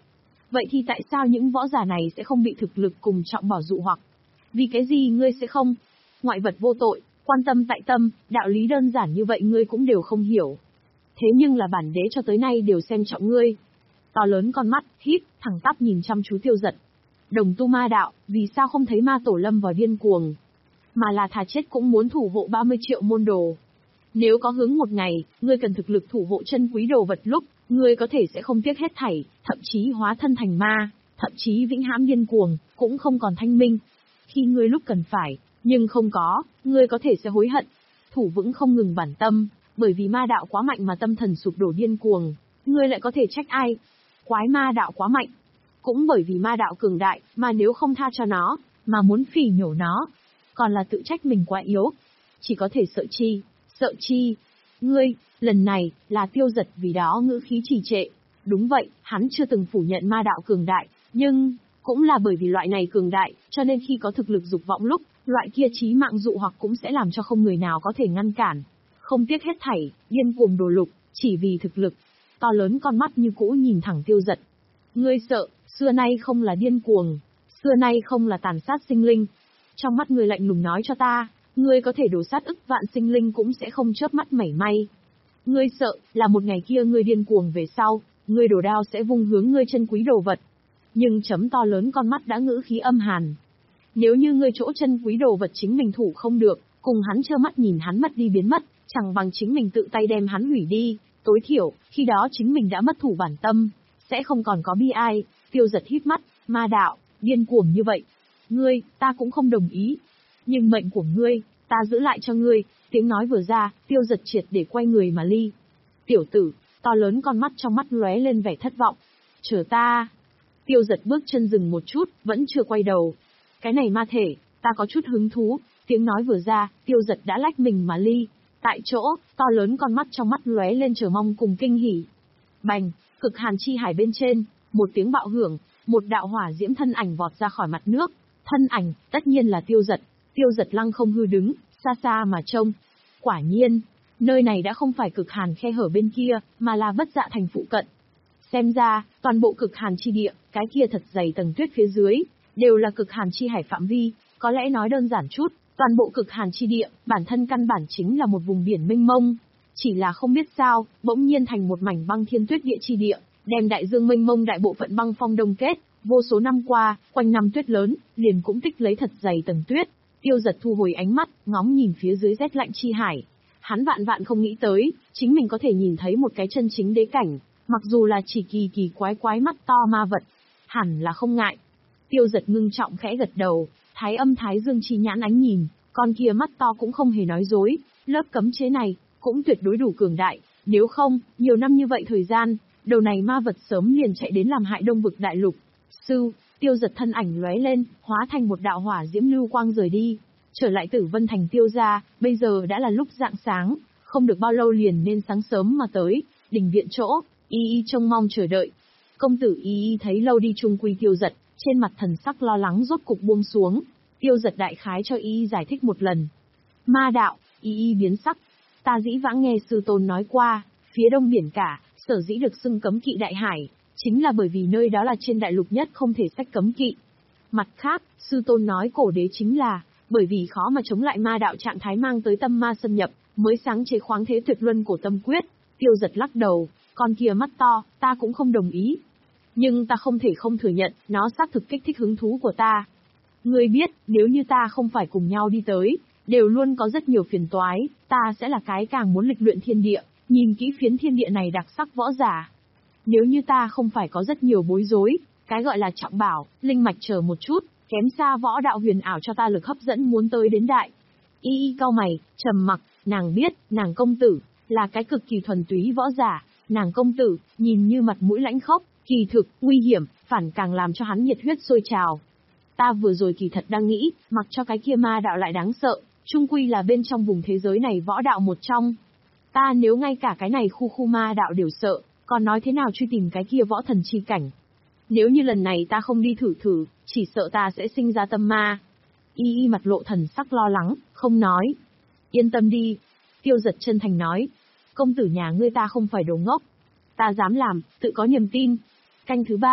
Vậy thì tại sao những võ giả này sẽ không bị thực lực cùng trọng bảo dụ hoặc? Vì cái gì ngươi sẽ không? Ngoại vật vô tội, quan tâm tại tâm, đạo lý đơn giản như vậy ngươi cũng đều không hiểu. Thế nhưng là bản đế cho tới nay đều xem trọng ngươi. To lớn con mắt, híp, thẳng tắp nhìn chăm chú Tiêu Dật. Đồng tu ma đạo, vì sao không thấy ma tổ lâm vào điên cuồng? Mà là thà chết cũng muốn thủ hộ ba mươi triệu môn đồ. Nếu có hướng một ngày, ngươi cần thực lực thủ hộ chân quý đồ vật lúc, ngươi có thể sẽ không tiếc hết thảy, thậm chí hóa thân thành ma, thậm chí vĩnh hãm điên cuồng, cũng không còn thanh minh. Khi ngươi lúc cần phải, nhưng không có, ngươi có thể sẽ hối hận. Thủ vững không ngừng bản tâm, bởi vì ma đạo quá mạnh mà tâm thần sụp đổ điên cuồng, ngươi lại có thể trách ai? Quái ma đạo quá mạnh. Cũng bởi vì ma đạo cường đại, mà nếu không tha cho nó, mà muốn phỉ nhổ nó, còn là tự trách mình quá yếu. Chỉ có thể sợ chi, sợ chi. Ngươi, lần này, là Tiêu Dật vì đó ngữ khí trì trệ. Đúng vậy, hắn chưa từng phủ nhận ma đạo cường đại, nhưng, cũng là bởi vì loại này cường đại, cho nên khi có thực lực dục vọng lúc, loại kia chí mạng dụ hoặc cũng sẽ làm cho không người nào có thể ngăn cản. Không tiếc hết thảy, điên cuồng đồ lục, chỉ vì thực lực. To lớn con mắt như cũ nhìn thẳng Tiêu Dật. Ngươi sợ, xưa nay không là điên cuồng, xưa nay không là tàn sát sinh linh. Trong mắt ngươi lạnh lùng nói cho ta, ngươi có thể đổ sát ức vạn sinh linh cũng sẽ không chớp mắt mảy may. Ngươi sợ, là một ngày kia ngươi điên cuồng về sau, ngươi đổ đao sẽ vung hướng ngươi chân quý đồ vật. Nhưng chấm to lớn con mắt đã ngữ khí âm hàn. Nếu như ngươi chỗ chân quý đồ vật chính mình thủ không được, cùng hắn trơ mắt nhìn hắn mất đi biến mất, chẳng bằng chính mình tự tay đem hắn hủy đi, tối thiểu, khi đó chính mình đã mất thủ bản tâm, sẽ không còn có bi ai. Tiêu Dật híp mắt, ma đạo, điên cuồng như vậy. Ngươi, ta cũng không đồng ý. Nhưng mệnh của ngươi, ta giữ lại cho ngươi. Tiếng nói vừa ra, Tiêu Dật triệt để quay người mà ly. Tiểu tử, to lớn con mắt trong mắt lóe lên vẻ thất vọng. Chờ ta. Tiêu Dật bước chân dừng một chút, vẫn chưa quay đầu. Cái này ma thể, ta có chút hứng thú. Tiếng nói vừa ra, Tiêu Dật đã lách mình mà ly. Tại chỗ, to lớn con mắt trong mắt lóe lên chờ mong cùng kinh hỉ. Bành, cực hàn chi hải bên trên, một tiếng bạo hưởng, một đạo hỏa diễm thân ảnh vọt ra khỏi mặt nước. Thân ảnh, tất nhiên là Tiêu Dật. Tiêu Dật lăng không hư đứng, xa xa mà trông. Quả nhiên, nơi này đã không phải cực hàn khe hở bên kia, mà là Bất Dạ thành phụ cận. Xem ra, toàn bộ cực hàn chi địa, cái kia thật dày tầng tuyết phía dưới, đều là cực hàn chi hải phạm vi. Có lẽ nói đơn giản chút, toàn bộ cực hàn chi địa, bản thân căn bản chính là một vùng biển mênh mông. Chỉ là không biết sao, bỗng nhiên thành một mảnh băng thiên tuyết địa chi địa, đem đại dương mênh mông đại bộ phận băng phong đông kết. Vô số năm qua, quanh năm tuyết lớn, liền cũng tích lấy thật dày tầng tuyết. Tiêu Dật thu hồi ánh mắt, ngóng nhìn phía dưới rét lạnh chi hải. Hắn vạn vạn không nghĩ tới, chính mình có thể nhìn thấy một cái chân chính đế cảnh, mặc dù là chỉ kỳ kỳ quái quái mắt to ma vật. Hẳn là không ngại. Tiêu Dật ngưng trọng khẽ gật đầu, thái âm thái dương chi nhãn ánh nhìn, con kia mắt to cũng không hề nói dối, lớp cấm chế này, cũng tuyệt đối đủ cường đại, nếu không, nhiều năm như vậy thời gian, đầu này ma vật sớm liền chạy đến làm hại Đông vực đại lục. Sư, Tiêu Dật thân ảnh lóe lên, hóa thành một đạo hỏa diễm lưu quang rời đi, trở lại Tử Vân thành Tiêu gia. Bây giờ đã là lúc rạng sáng, không được bao lâu liền nên sáng sớm mà tới, đình viện chỗ, Y Y trông mong chờ đợi. Công tử Y Y thấy lâu đi chung quy Tiêu Dật, trên mặt thần sắc lo lắng rốt cục buông xuống. Tiêu Dật đại khái cho Y Y giải thích một lần. Ma đạo, Y Y biến sắc. Ta dĩ vãng nghe sư tôn nói qua, phía đông biển cả, sở dĩ được xưng cấm kỵ đại hải, chính là bởi vì nơi đó là trên đại lục nhất không thể sách cấm kỵ. Mặt khác, sư tôn nói cổ đế chính là, bởi vì khó mà chống lại ma đạo trạng thái mang tới tâm ma xâm nhập, mới sáng chế khoáng thế tuyệt luân cổ tâm quyết. Tiêu Dật lắc đầu, con kia mắt to, ta cũng không đồng ý. Nhưng ta không thể không thừa nhận, nó xác thực kích thích hứng thú của ta. Ngươi biết, nếu như ta không phải cùng nhau đi tới, đều luôn có rất nhiều phiền toái, ta sẽ là cái càng muốn lịch luyện thiên địa, nhìn kỹ phiến thiên địa này đặc sắc võ giả. Nếu như ta không phải có rất nhiều bối rối, cái gọi là trọng bảo, linh mạch chờ một chút, kém xa võ đạo huyền ảo cho ta lực hấp dẫn muốn tới đến đại. Y Y cau mày, trầm mặc, nàng biết, nàng công tử, là cái cực kỳ thuần túy võ giả, nàng công tử, nhìn như mặt mũi lãnh khốc, kỳ thực, nguy hiểm, phản càng làm cho hắn nhiệt huyết sôi trào. Ta vừa rồi kỳ thật đang nghĩ, mặc cho cái kia ma đạo lại đáng sợ, chung quy là bên trong vùng thế giới này võ đạo một trong. Ta nếu ngay cả cái này khu khu ma đạo đều sợ, còn nói thế nào truy tìm cái kia võ thần chi cảnh. Nếu như lần này ta không đi thử thử, chỉ sợ ta sẽ sinh ra tâm ma. Y Y mặt lộ thần sắc lo lắng, không nói. Yên tâm đi. Tiêu Dật chân thành nói. Công tử nhà ngươi ta không phải đồ ngốc. Ta dám làm, tự có niềm tin. Canh thứ ba,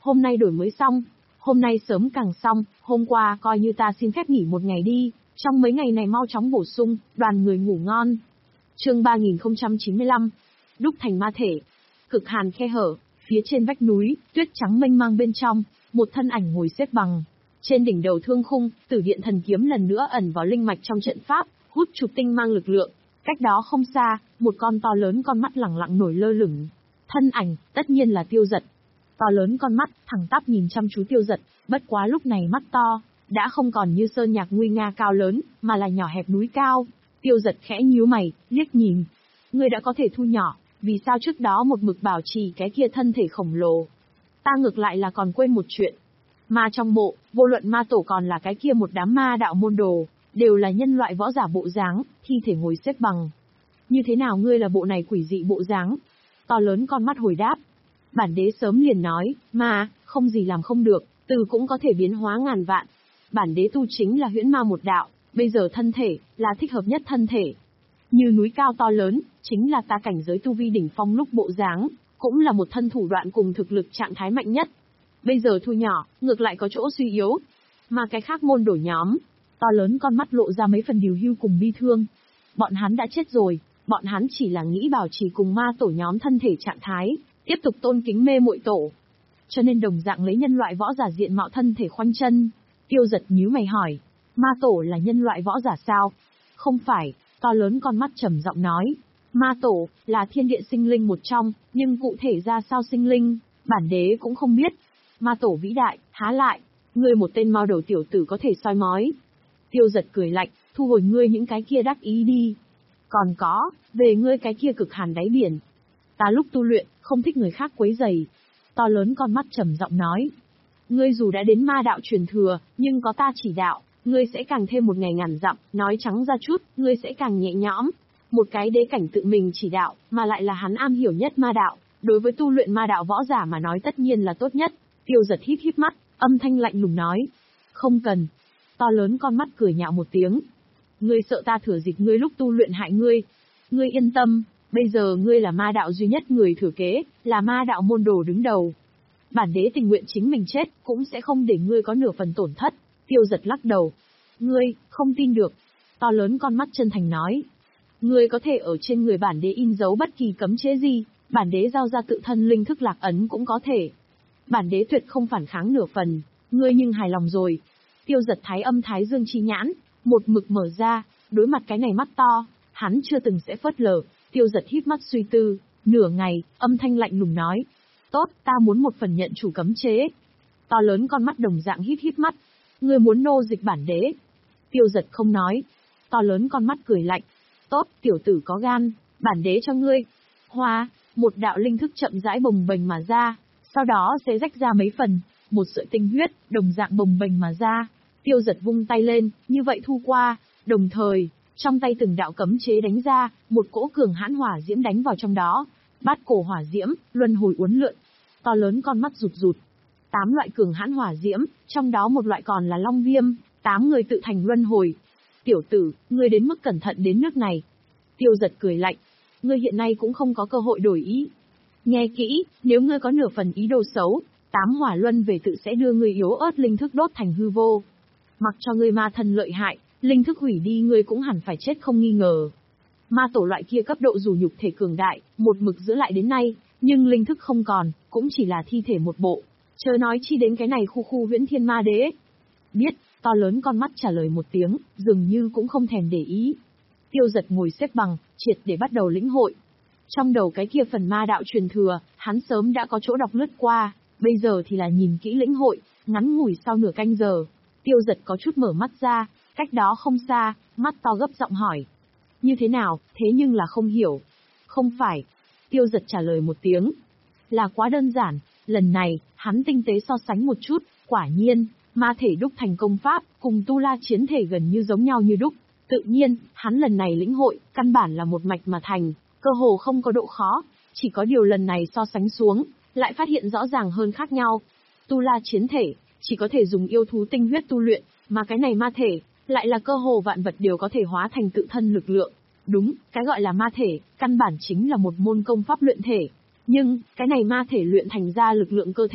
hôm nay đổi mới xong, hôm nay sớm càng xong, hôm qua coi như ta xin phép nghỉ một ngày đi, trong mấy ngày này mau chóng bổ sung, đoàn người ngủ ngon. Chương ba nghìn không trăm chín mươi lăm, đúc thành ma thể. Cực hàn khe hở, phía trên vách núi, tuyết trắng mênh mang bên trong, một thân ảnh ngồi xếp bằng. Trên đỉnh đầu thương khung, Tử Điện thần kiếm lần nữa ẩn vào linh mạch trong trận pháp, hút chụp tinh mang lực lượng. Cách đó không xa, một con to lớn con mắt lẳng lặng nổi lơ lửng. Thân ảnh, tất nhiên là Tiêu Dật. To lớn con mắt, thẳng tắp nhìn chăm chú Tiêu Dật, bất quá lúc này mắt to, đã không còn như sơn nhạc nguy nga cao lớn, mà là nhỏ hẹp núi cao. Tiêu Dật khẽ nhíu mày, liếc nhìn. Ngươi đã có thể thu nhỏ, vì sao trước đó một mực bảo trì cái kia thân thể khổng lồ? Ta ngược lại là còn quên một chuyện. Ma trong bộ, vô luận ma tổ còn là cái kia một đám ma đạo môn đồ, đều là nhân loại võ giả bộ dáng, thi thể ngồi xếp bằng. Như thế nào ngươi là bộ này quỷ dị bộ dáng? To lớn con mắt hồi đáp. Bản đế sớm liền nói, ma, không gì làm không được, từ cũng có thể biến hóa ngàn vạn. Bản đế tu chính là huyễn ma một đạo, bây giờ thân thể, là thích hợp nhất thân thể. Như núi cao to lớn, chính là ta cảnh giới tu vi đỉnh phong lúc bộ dáng, cũng là một thân thủ đoạn cùng thực lực trạng thái mạnh nhất. Bây giờ thu nhỏ, ngược lại có chỗ suy yếu. Mà cái khác môn đổi nhóm, to lớn con mắt lộ ra mấy phần điều hưu cùng bi thương. Bọn hắn đã chết rồi, bọn hắn chỉ là nghĩ bảo trì cùng ma tổ nhóm thân thể trạng thái, tiếp tục tôn kính mê muội tổ. Cho nên đồng dạng lấy nhân loại võ giả diện mạo thân thể khoanh chân. Tiêu Dật nhíu mày hỏi, ma tổ là nhân loại võ giả sao? Không phải, to lớn con mắt trầm giọng nói. Ma tổ, là thiên địa sinh linh một trong, nhưng cụ thể ra sao sinh linh, bản đế cũng không biết. Ma tổ vĩ đại, há lại, ngươi một tên mao đầu tiểu tử có thể soi mói. Tiêu Dật cười lạnh, thu hồi ngươi những cái kia đắc ý đi. Còn có, về ngươi cái kia cực hàn đáy biển. Ta lúc tu luyện, không thích người khác quấy rầy. To lớn con mắt trầm giọng nói. Ngươi dù đã đến ma đạo truyền thừa, nhưng có ta chỉ đạo, ngươi sẽ càng thêm một ngày ngàn dặm, nói trắng ra chút, ngươi sẽ càng nhẹ nhõm. Một cái đế cảnh tự mình chỉ đạo, mà lại là hắn am hiểu nhất ma đạo, đối với tu luyện ma đạo võ giả mà nói tất nhiên là tốt nhất. Tiêu Dật híp híp mắt, âm thanh lạnh lùng nói. Không cần. To lớn con mắt cười nhạo một tiếng. Ngươi sợ ta thừa dịp ngươi lúc tu luyện hại ngươi. Ngươi yên tâm, bây giờ ngươi là ma đạo duy nhất người thừa kế, là ma đạo môn đồ đứng đầu. Bản đế tình nguyện chính mình chết, cũng sẽ không để ngươi có nửa phần tổn thất. Tiêu Dật lắc đầu. Ngươi, không tin được. To lớn con mắt chân thành nói. Ngươi có thể ở trên người bản đế in dấu bất kỳ cấm chế gì, bản đế giao ra tự thân linh thức lạc ấn cũng có thể. Bản đế tuyệt không phản kháng nửa phần, ngươi nhưng hài lòng rồi. Tiêu Dật thái âm thái dương chi nhãn, một mực mở ra, đối mặt cái này mắt to, hắn chưa từng sẽ phớt lờ. Tiêu Dật híp mắt suy tư, nửa ngày, âm thanh lạnh lùng nói. Tốt, ta muốn một phần nhận chủ cấm chế. To lớn con mắt đồng dạng híp híp mắt. Ngươi muốn nô dịch bản đế. Tiêu Dật không nói. To lớn con mắt cười lạnh. Tốt, tiểu tử có gan, bản đế cho ngươi. Hoa, một đạo linh thức chậm rãi bồng bềnh mà ra, sau đó sẽ rách ra mấy phần, một sợi tinh huyết, đồng dạng bồng bềnh mà ra. Tiêu Dật vung tay lên, như vậy thu qua, đồng thời, trong tay từng đạo cấm chế đánh ra, một cỗ cường hãn hỏa diễm đánh vào trong đó. Bát cổ hỏa diễm, luân hồi uốn lượn. To lớn con mắt rụt rụt. Tám loại cường hãn hỏa diễm, trong đó một loại còn là long viêm, tám người tự thành luân hồi. Tiểu tử, ngươi đến mức cẩn thận đến nước này. Tiêu Dật cười lạnh. Ngươi hiện nay cũng không có cơ hội đổi ý. Nghe kỹ, nếu ngươi có nửa phần ý đồ xấu, tám hỏa luân về tự sẽ đưa ngươi yếu ớt linh thức đốt thành hư vô. Mặc cho ngươi ma thần lợi hại, linh thức hủy đi ngươi cũng hẳn phải chết không nghi ngờ. Ma tổ loại kia cấp độ dù nhục thể cường đại, một mực giữ lại đến nay, nhưng linh thức không còn, cũng chỉ là thi thể một bộ. Chớ nói chi đến cái này khu khu huyễn thiên ma đế. Biết, to lớn con mắt trả lời một tiếng, dường như cũng không thèm để ý. Tiêu Dật ngồi xếp bằng, triệt để bắt đầu lĩnh hội. Trong đầu cái kia phần ma đạo truyền thừa, hắn sớm đã có chỗ đọc lướt qua, bây giờ thì là nhìn kỹ lĩnh hội, ngắn ngủi sau nửa canh giờ. Tiêu Dật có chút mở mắt ra, cách đó không xa, mắt to gấp giọng hỏi. Như thế nào, thế nhưng là không hiểu. Không phải. Tiêu Dật trả lời một tiếng. Là quá đơn giản, lần này, hắn tinh tế so sánh một chút, quả nhiên, ma thể đúc thành công pháp, cùng tu la chiến thể gần như giống nhau như đúc. Tự nhiên, hắn lần này lĩnh hội, căn bản là một mạch mà thành, cơ hồ không có độ khó, chỉ có điều lần này so sánh xuống, lại phát hiện rõ ràng hơn khác nhau. Tu la chiến thể, chỉ có thể dùng yêu thú tinh huyết tu luyện, mà cái này ma thể, lại là cơ hồ vạn vật đều có thể hóa thành tự thân lực lượng. Đúng, cái gọi là ma thể, căn bản chính là một môn công pháp luyện thể. Nhưng, cái này ma thể luyện thành ra lực lượng cơ thể,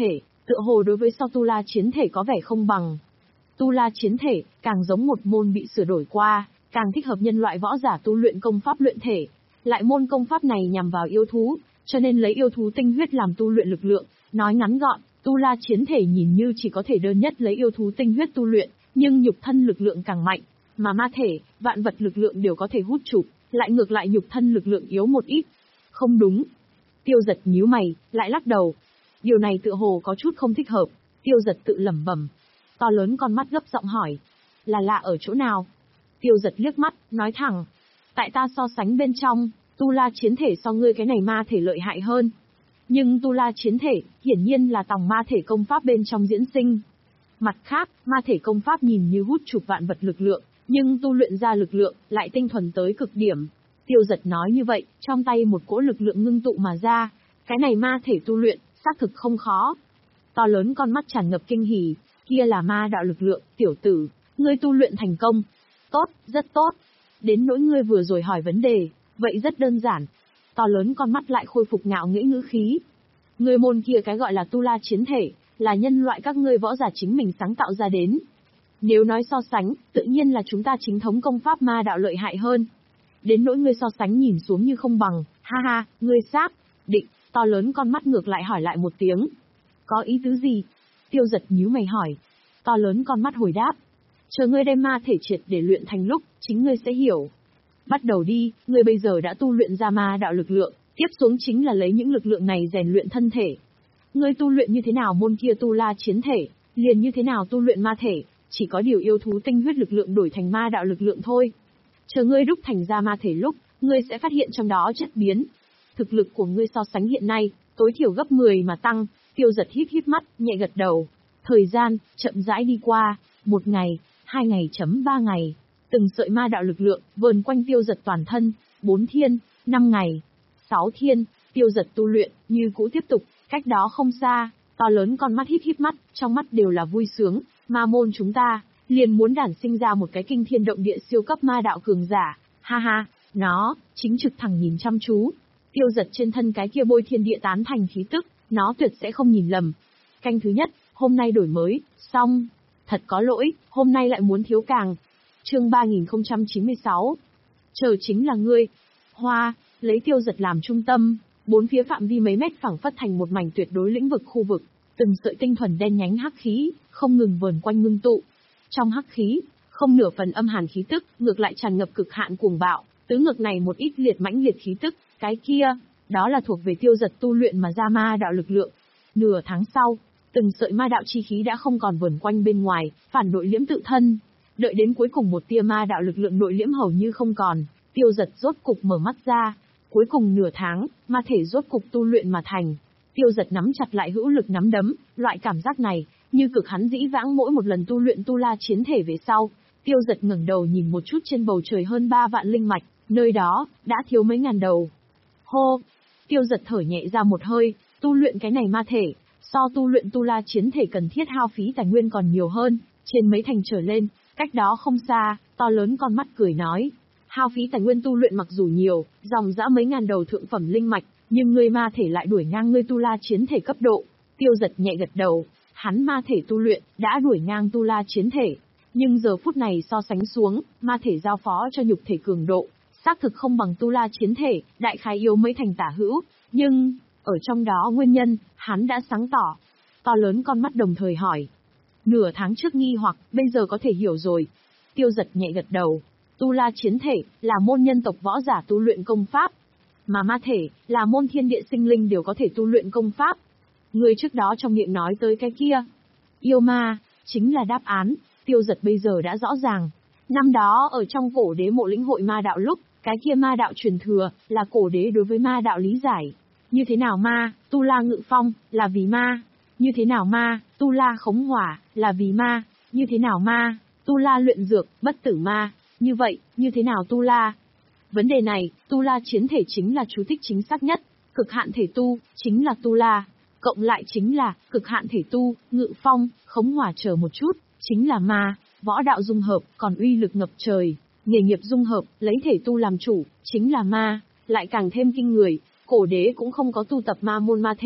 Tựa hồ đối với sao tu la chiến thể có vẻ không bằng. Tu la chiến thể, càng giống một môn bị sửa đổi qua, càng thích hợp nhân loại võ giả tu luyện công pháp luyện thể. Lại môn công pháp này nhằm vào yêu thú, cho nên lấy yêu thú tinh huyết làm tu luyện lực lượng. Nói ngắn gọn, tu la chiến thể nhìn như chỉ có thể đơn nhất lấy yêu thú tinh huyết tu luyện, nhưng nhục thân lực lượng càng mạnh. Mà ma thể, vạn vật lực lượng đều có thể hút chụp, lại ngược lại nhục thân lực lượng yếu một ít. Không đúng. Tiêu Giật nhíu mày, lại lắc đầu. Điều này tựa hồ có chút không thích hợp. Tiêu Giật tự lẩm bẩm. To lớn con mắt gấp giọng hỏi. Là lạ ở chỗ nào? Tiêu Giật liếc mắt, nói thẳng. Tại ta so sánh bên trong, tu la chiến thể so ngươi cái này ma thể lợi hại hơn. Nhưng tu la chiến thể, hiển nhiên là tòng ma thể công pháp bên trong diễn sinh. Mặt khác, ma thể công pháp nhìn như hút chụp vạn vật lực lượng, nhưng tu luyện ra lực lượng, lại tinh thuần tới cực điểm. Tiêu Giật nói như vậy, trong tay một cỗ lực lượng ngưng tụ mà ra. Cái này ma thể tu luyện, xác thực không khó. To lớn con mắt tràn ngập kinh hỉ, kia là ma đạo lực lượng, tiểu tử, ngươi tu luyện thành công. Tốt, rất tốt. Đến nỗi ngươi vừa rồi hỏi vấn đề, vậy rất đơn giản. To lớn con mắt lại khôi phục ngạo nghễ ngữ khí. Ngươi môn kia cái gọi là tu la chiến thể, là nhân loại các ngươi võ giả chính mình sáng tạo ra đến. Nếu nói so sánh, tự nhiên là chúng ta chính thống công pháp ma đạo lợi hại hơn. Đến nỗi ngươi so sánh nhìn xuống như không bằng, ha ha, ngươi xác định. To lớn con mắt ngược lại hỏi lại một tiếng. Có ý tứ gì? Tiêu Giật nhíu mày hỏi. To lớn con mắt hồi đáp. Chờ ngươi đem ma thể triệt để luyện thành lúc, chính ngươi sẽ hiểu. Bắt đầu đi, ngươi bây giờ đã tu luyện ra ma đạo lực lượng, tiếp xuống chính là lấy những lực lượng này rèn luyện thân thể. Ngươi tu luyện như thế nào môn kia tu la chiến thể, liền như thế nào tu luyện ma thể, chỉ có điều yêu thú tinh huyết lực lượng đổi thành ma đạo lực lượng thôi. Chờ ngươi đúc thành ra ma thể lúc, ngươi sẽ phát hiện trong đó chất biến. Thực lực của ngươi so sánh hiện nay, tối thiểu gấp mười mà tăng. Tiêu Giật híp híp mắt, nhẹ gật đầu. Thời gian, chậm rãi đi qua, một ngày, hai ngày chấm ba ngày. Từng sợi ma đạo lực lượng, vờn quanh Tiêu Giật toàn thân, bốn thiên, năm ngày, sáu thiên, Tiêu Giật tu luyện, như cũ tiếp tục, cách đó không xa, to lớn con mắt híp híp mắt, trong mắt đều là vui sướng, ma môn chúng ta, liền muốn đản sinh ra một cái kinh thiên động địa siêu cấp ma đạo cường giả, ha ha, nó, chính trực thẳng nhìn chăm chú. Tiêu Giật trên thân cái kia bôi thiên địa tán thành khí tức, nó tuyệt sẽ không nhìn lầm. Canh thứ nhất, hôm nay đổi mới, xong. Thật có lỗi, hôm nay lại muốn thiếu càng. Chương ba nghìn không trăm chín mươi sáu. Chờ chính là ngươi. Hoa, lấy Tiêu Giật làm trung tâm, bốn phía phạm vi mấy mét phẳng phất thành một mảnh tuyệt đối lĩnh vực khu vực, từng sợi tinh thuần đen nhánh hắc khí, không ngừng vờn quanh ngưng tụ. Trong hắc khí, không nửa phần âm hàn khí tức, ngược lại tràn ngập cực hạn cuồng bạo, tứ ngược này một ít liệt mãnh liệt khí tức, cái kia, đó là thuộc về Tiêu Giật tu luyện mà ra ma đạo lực lượng. Nửa tháng sau, từng sợi ma đạo chi khí đã không còn vờn quanh bên ngoài, phản nội liễm tự thân. Đợi đến cuối cùng một tia ma đạo lực lượng nội liễm hầu như không còn, Tiêu Giật rốt cục mở mắt ra. Cuối cùng nửa tháng, ma thể rốt cục tu luyện mà thành. Tiêu Giật nắm chặt lại hữu lực nắm đấm, loại cảm giác này, như cực hắn dĩ vãng mỗi một lần tu luyện tu la chiến thể về sau. Tiêu Giật ngẩng đầu nhìn một chút trên bầu trời hơn ba vạn linh mạch, nơi đó, đã thiếu mấy ngàn đầu. Hô! Tiêu Giật thở nhẹ ra một hơi, tu luyện cái này ma thể, so tu luyện tu la chiến thể cần thiết hao phí tài nguyên còn nhiều hơn, trên mấy thành trở lên, cách đó không xa, to lớn con mắt cười nói. Hao phí tài nguyên tu luyện mặc dù nhiều, dòng dã mấy ngàn đầu thượng phẩm linh mạch, nhưng ngươi ma thể lại đuổi ngang ngươi tu la chiến thể cấp độ. Tiêu Giật nhẹ gật đầu, hắn ma thể tu luyện, đã đuổi ngang tu la chiến thể. Nhưng giờ phút này so sánh xuống, ma thể giao phó cho nhục thể cường độ, xác thực không bằng tu la chiến thể, đại khái yếu mấy thành tả hữu, nhưng, ở trong đó nguyên nhân, hắn đã sáng tỏ. To lớn con mắt đồng thời hỏi. Nửa tháng trước nghi hoặc, bây giờ có thể hiểu rồi. Tiêu Giật nhẹ gật đầu. Tu la chiến thể, là môn nhân tộc võ giả tu luyện công pháp. Mà ma thể, là môn thiên địa sinh linh đều có thể tu luyện công pháp. Người trước đó trong miệng nói tới cái kia. Yêu ma, chính là đáp án. Tiêu Giật bây giờ đã rõ ràng. Năm đó ở trong cổ đế mộ lĩnh hội ma đạo lúc, cái kia ma đạo truyền thừa, là cổ đế đối với ma đạo lý giải. Như thế nào ma, tu la ngự phong, là vì ma. Như thế nào ma, tu la khống hỏa, là vì ma. Như thế nào ma, tu la luyện dược, bất tử ma. Như vậy, như thế nào tu la? Vấn đề này, tu la chiến thể chính là chú thích chính xác nhất. Cực hạn thể tu, chính là tu la. Cộng lại chính là, cực hạn thể tu, ngự phong, khống hỏa chờ một chút, chính là ma. Võ đạo dung hợp, còn uy lực ngập trời. Nghề nghiệp dung hợp, lấy thể tu làm chủ, chính là ma. Lại càng thêm kinh người, cổ đế cũng không có tu tập ma môn ma thể,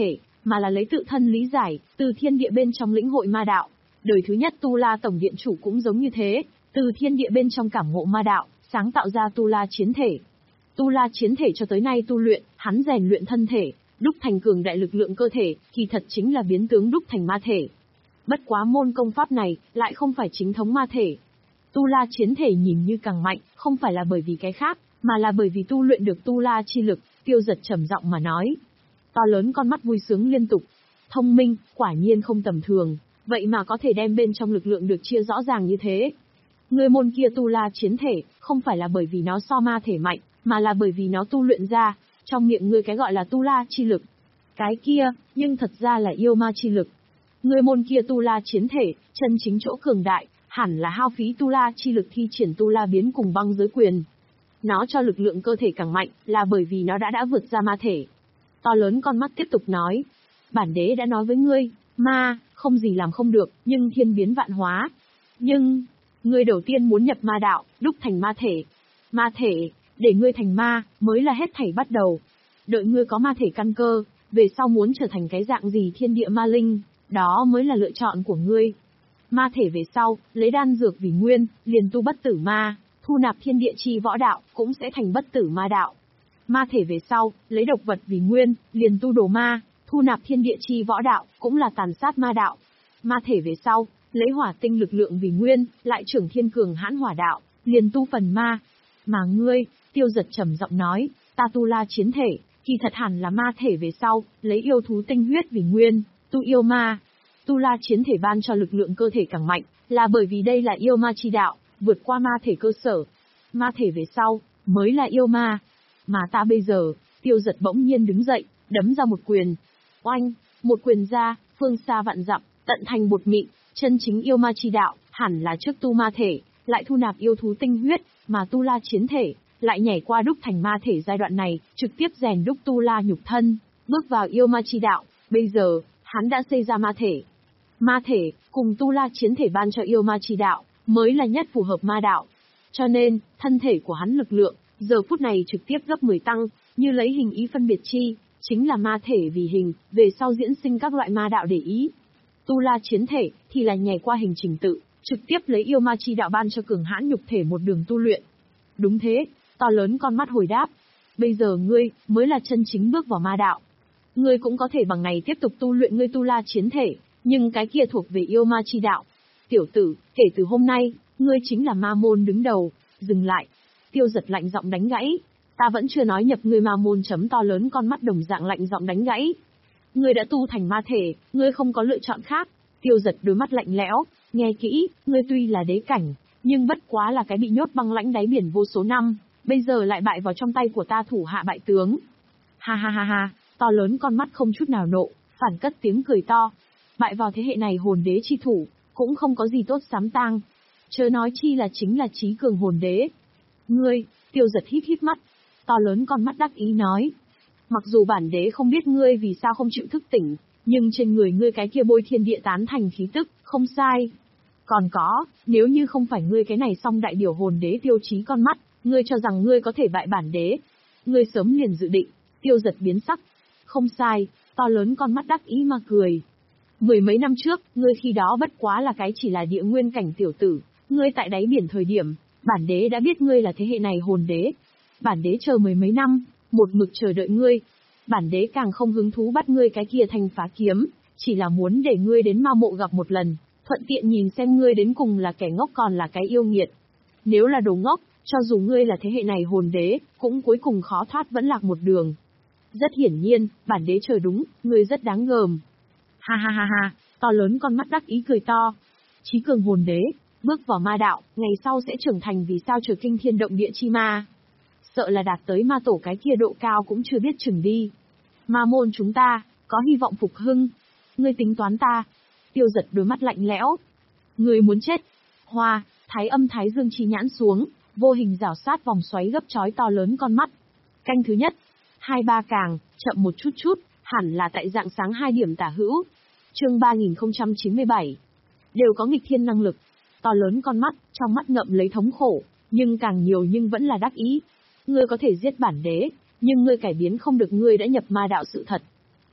mà là lấy tự thân lý giải, từ thiên địa bên trong lĩnh hội ma đạo. Đời thứ nhất Tu La Tổng Điện Chủ cũng giống như thế, từ thiên địa bên trong cảm ngộ ma đạo, sáng tạo ra Tu La Chiến Thể. Tu La Chiến Thể cho tới nay tu luyện, hắn rèn luyện thân thể, đúc thành cường đại lực lượng cơ thể, kỳ thật chính là biến tướng đúc thành ma thể. Bất quá môn công pháp này, lại không phải chính thống ma thể. Tu La Chiến Thể nhìn như càng mạnh, không phải là bởi vì cái khác, mà là bởi vì tu luyện được Tu La chi lực, Tiêu Giật trầm giọng mà nói. To lớn con mắt vui sướng liên tục. Thông minh, quả nhiên không tầm thường, vậy mà có thể đem bên trong lực lượng được chia rõ ràng như thế. Người môn kia Tu La Chiến Thể, không phải là bởi vì nó so ma thể mạnh, mà là bởi vì nó tu luyện ra, trong miệng ngươi cái gọi là Tu La chi lực. Cái kia, nhưng thật ra là yêu ma chi lực. Người môn kia Tu La Chiến Thể, chân chính chỗ cường đại, hẳn là hao phí Tu La chi lực thi triển Tu La biến cùng băng giới quyền. Nó cho lực lượng cơ thể càng mạnh, là bởi vì nó đã đã vượt ra ma thể. To lớn con mắt tiếp tục nói. Bản đế đã nói với ngươi, ma, không gì làm không được, nhưng thiên biến vạn hóa. Nhưng, ngươi đầu tiên muốn nhập ma đạo, đúc thành ma thể. Ma thể, để ngươi thành ma, mới là hết thảy bắt đầu. Đợi ngươi có ma thể căn cơ, về sau muốn trở thành cái dạng gì thiên địa ma linh, đó mới là lựa chọn của ngươi. Ma thể về sau, lấy đan dược vì nguyên, liền tu bất tử ma, thu nạp thiên địa chi võ đạo, cũng sẽ thành bất tử ma đạo. Ma thể về sau, lấy độc vật vì nguyên, liền tu đồ ma, thu nạp thiên địa chi võ đạo, cũng là tàn sát ma đạo. Ma thể về sau, lấy hỏa tinh lực lượng vì nguyên, lại trưởng thiên cường hãn hỏa đạo, liền tu phần ma. Mà ngươi, Tiêu Giật trầm giọng nói, ta Tu La Chiến Thể, kỳ thật hẳn là ma thể về sau, lấy yêu thú tinh huyết vì nguyên, tu yêu ma. Tu La Chiến Thể ban cho lực lượng cơ thể càng mạnh, là bởi vì đây là yêu ma chi đạo, vượt qua ma thể cơ sở. Ma thể về sau, mới là yêu ma. Mà ta bây giờ, Tiêu Giật bỗng nhiên đứng dậy, đấm ra một quyền. Oanh, một quyền ra, phương xa vạn dặm, tận thành bột mịn, chân chính yêu ma chi đạo, hẳn là trước tu ma thể, lại thu nạp yêu thú tinh huyết, mà Tu La Chiến Thể, lại nhảy qua đúc thành ma thể giai đoạn này, trực tiếp rèn đúc Tu La nhục thân, bước vào yêu ma chi đạo, bây giờ, hắn đã xây ra ma thể. Ma thể, cùng Tu La Chiến Thể ban cho yêu ma chi đạo, mới là nhất phù hợp ma đạo. Cho nên, thân thể của hắn lực lượng, giờ phút này trực tiếp gấp mười tăng, như lấy hình ý phân biệt chi, chính là ma thể vì hình, về sau diễn sinh các loại ma đạo để ý. Tu La Chiến Thể, thì là nhảy qua hình trình tự, trực tiếp lấy yêu ma chi đạo ban cho cường hãn nhục thể một đường tu luyện. Đúng thế, to lớn con mắt hồi đáp. Bây giờ ngươi, mới là chân chính bước vào ma đạo. Ngươi cũng có thể bằng này tiếp tục tu luyện ngươi Tu La Chiến Thể, nhưng cái kia thuộc về yêu ma chi đạo. Tiểu tử, kể từ hôm nay, ngươi chính là ma môn đứng đầu. Dừng lại. Tiêu Giật lạnh giọng đánh gãy. Ta vẫn chưa nói nhập ngươi ma môn. Chấm to lớn con mắt đồng dạng lạnh giọng đánh gãy. Ngươi đã tu thành ma thể, ngươi không có lựa chọn khác. Tiêu Giật đôi mắt lạnh lẽo, nghe kỹ, ngươi tuy là đế cảnh, nhưng bất quá là cái bị nhốt băng lãnh đáy biển vô số năm, bây giờ lại bại vào trong tay của ta thủ hạ bại tướng. Ha ha ha ha, to lớn con mắt không chút nào nộ, phản cất tiếng cười to. Bại vào thế hệ này hồn đế chi thủ, cũng không có gì tốt sám tang. Chớ nói chi là chính là chí cường hồn đế. Ngươi, Tiêu Giật híp híp mắt, to lớn con mắt đắc ý nói. Mặc dù bản đế không biết ngươi vì sao không chịu thức tỉnh, nhưng trên người ngươi cái kia bôi thiên địa tán thành khí tức, không sai. Còn có, nếu như không phải ngươi cái này song đại điều hồn đế Tiêu Chí con mắt, ngươi cho rằng ngươi có thể bại bản đế. Ngươi sớm liền dự định. Tiêu Giật biến sắc. Không sai, to lớn con mắt đắc ý mà cười. Mười mấy năm trước, ngươi khi đó bất quá là cái chỉ là địa nguyên cảnh tiểu tử, ngươi tại đáy biển thời điểm, bản đế đã biết ngươi là thế hệ này hồn đế. Bản đế chờ mười mấy năm, một mực chờ đợi ngươi. Bản đế càng không hứng thú bắt ngươi cái kia thành phá kiếm, chỉ là muốn để ngươi đến ma mộ gặp một lần, thuận tiện nhìn xem ngươi đến cùng là kẻ ngốc còn là cái yêu nghiệt. Nếu là đồ ngốc, cho dù ngươi là thế hệ này hồn đế, cũng cuối cùng khó thoát vẫn lạc một đường. Rất hiển nhiên, bản đế chờ đúng, ngươi rất đáng gờm. Ha ha ha ha, to lớn con mắt đắc ý cười to. Chí cường hồn đế, bước vào ma đạo, ngày sau sẽ trưởng thành vì sao trời kinh thiên động địa chi ma. Sợ là đạt tới ma tổ cái kia độ cao cũng chưa biết chừng đi. Ma môn chúng ta, có hy vọng phục hưng. Ngươi tính toán ta. Tiêu Giật đôi mắt lạnh lẽo. Ngươi muốn chết. Hoa, thái âm thái dương chi nhãn xuống, vô hình rảo sát vòng xoáy gấp chói to lớn con mắt. Canh thứ nhất. Hai ba càng, chậm một chút chút, hẳn là tại dạng sáng hai điểm tả hữu. Chương ba nghìn không trăm chín mươi bảy. Đều có nghịch thiên năng lực. To lớn con mắt, trong mắt ngậm lấy thống khổ, nhưng càng nhiều nhưng vẫn là đắc ý. Ngươi có thể giết bản đế, nhưng ngươi cải biến không được ngươi đã nhập ma đạo sự thật.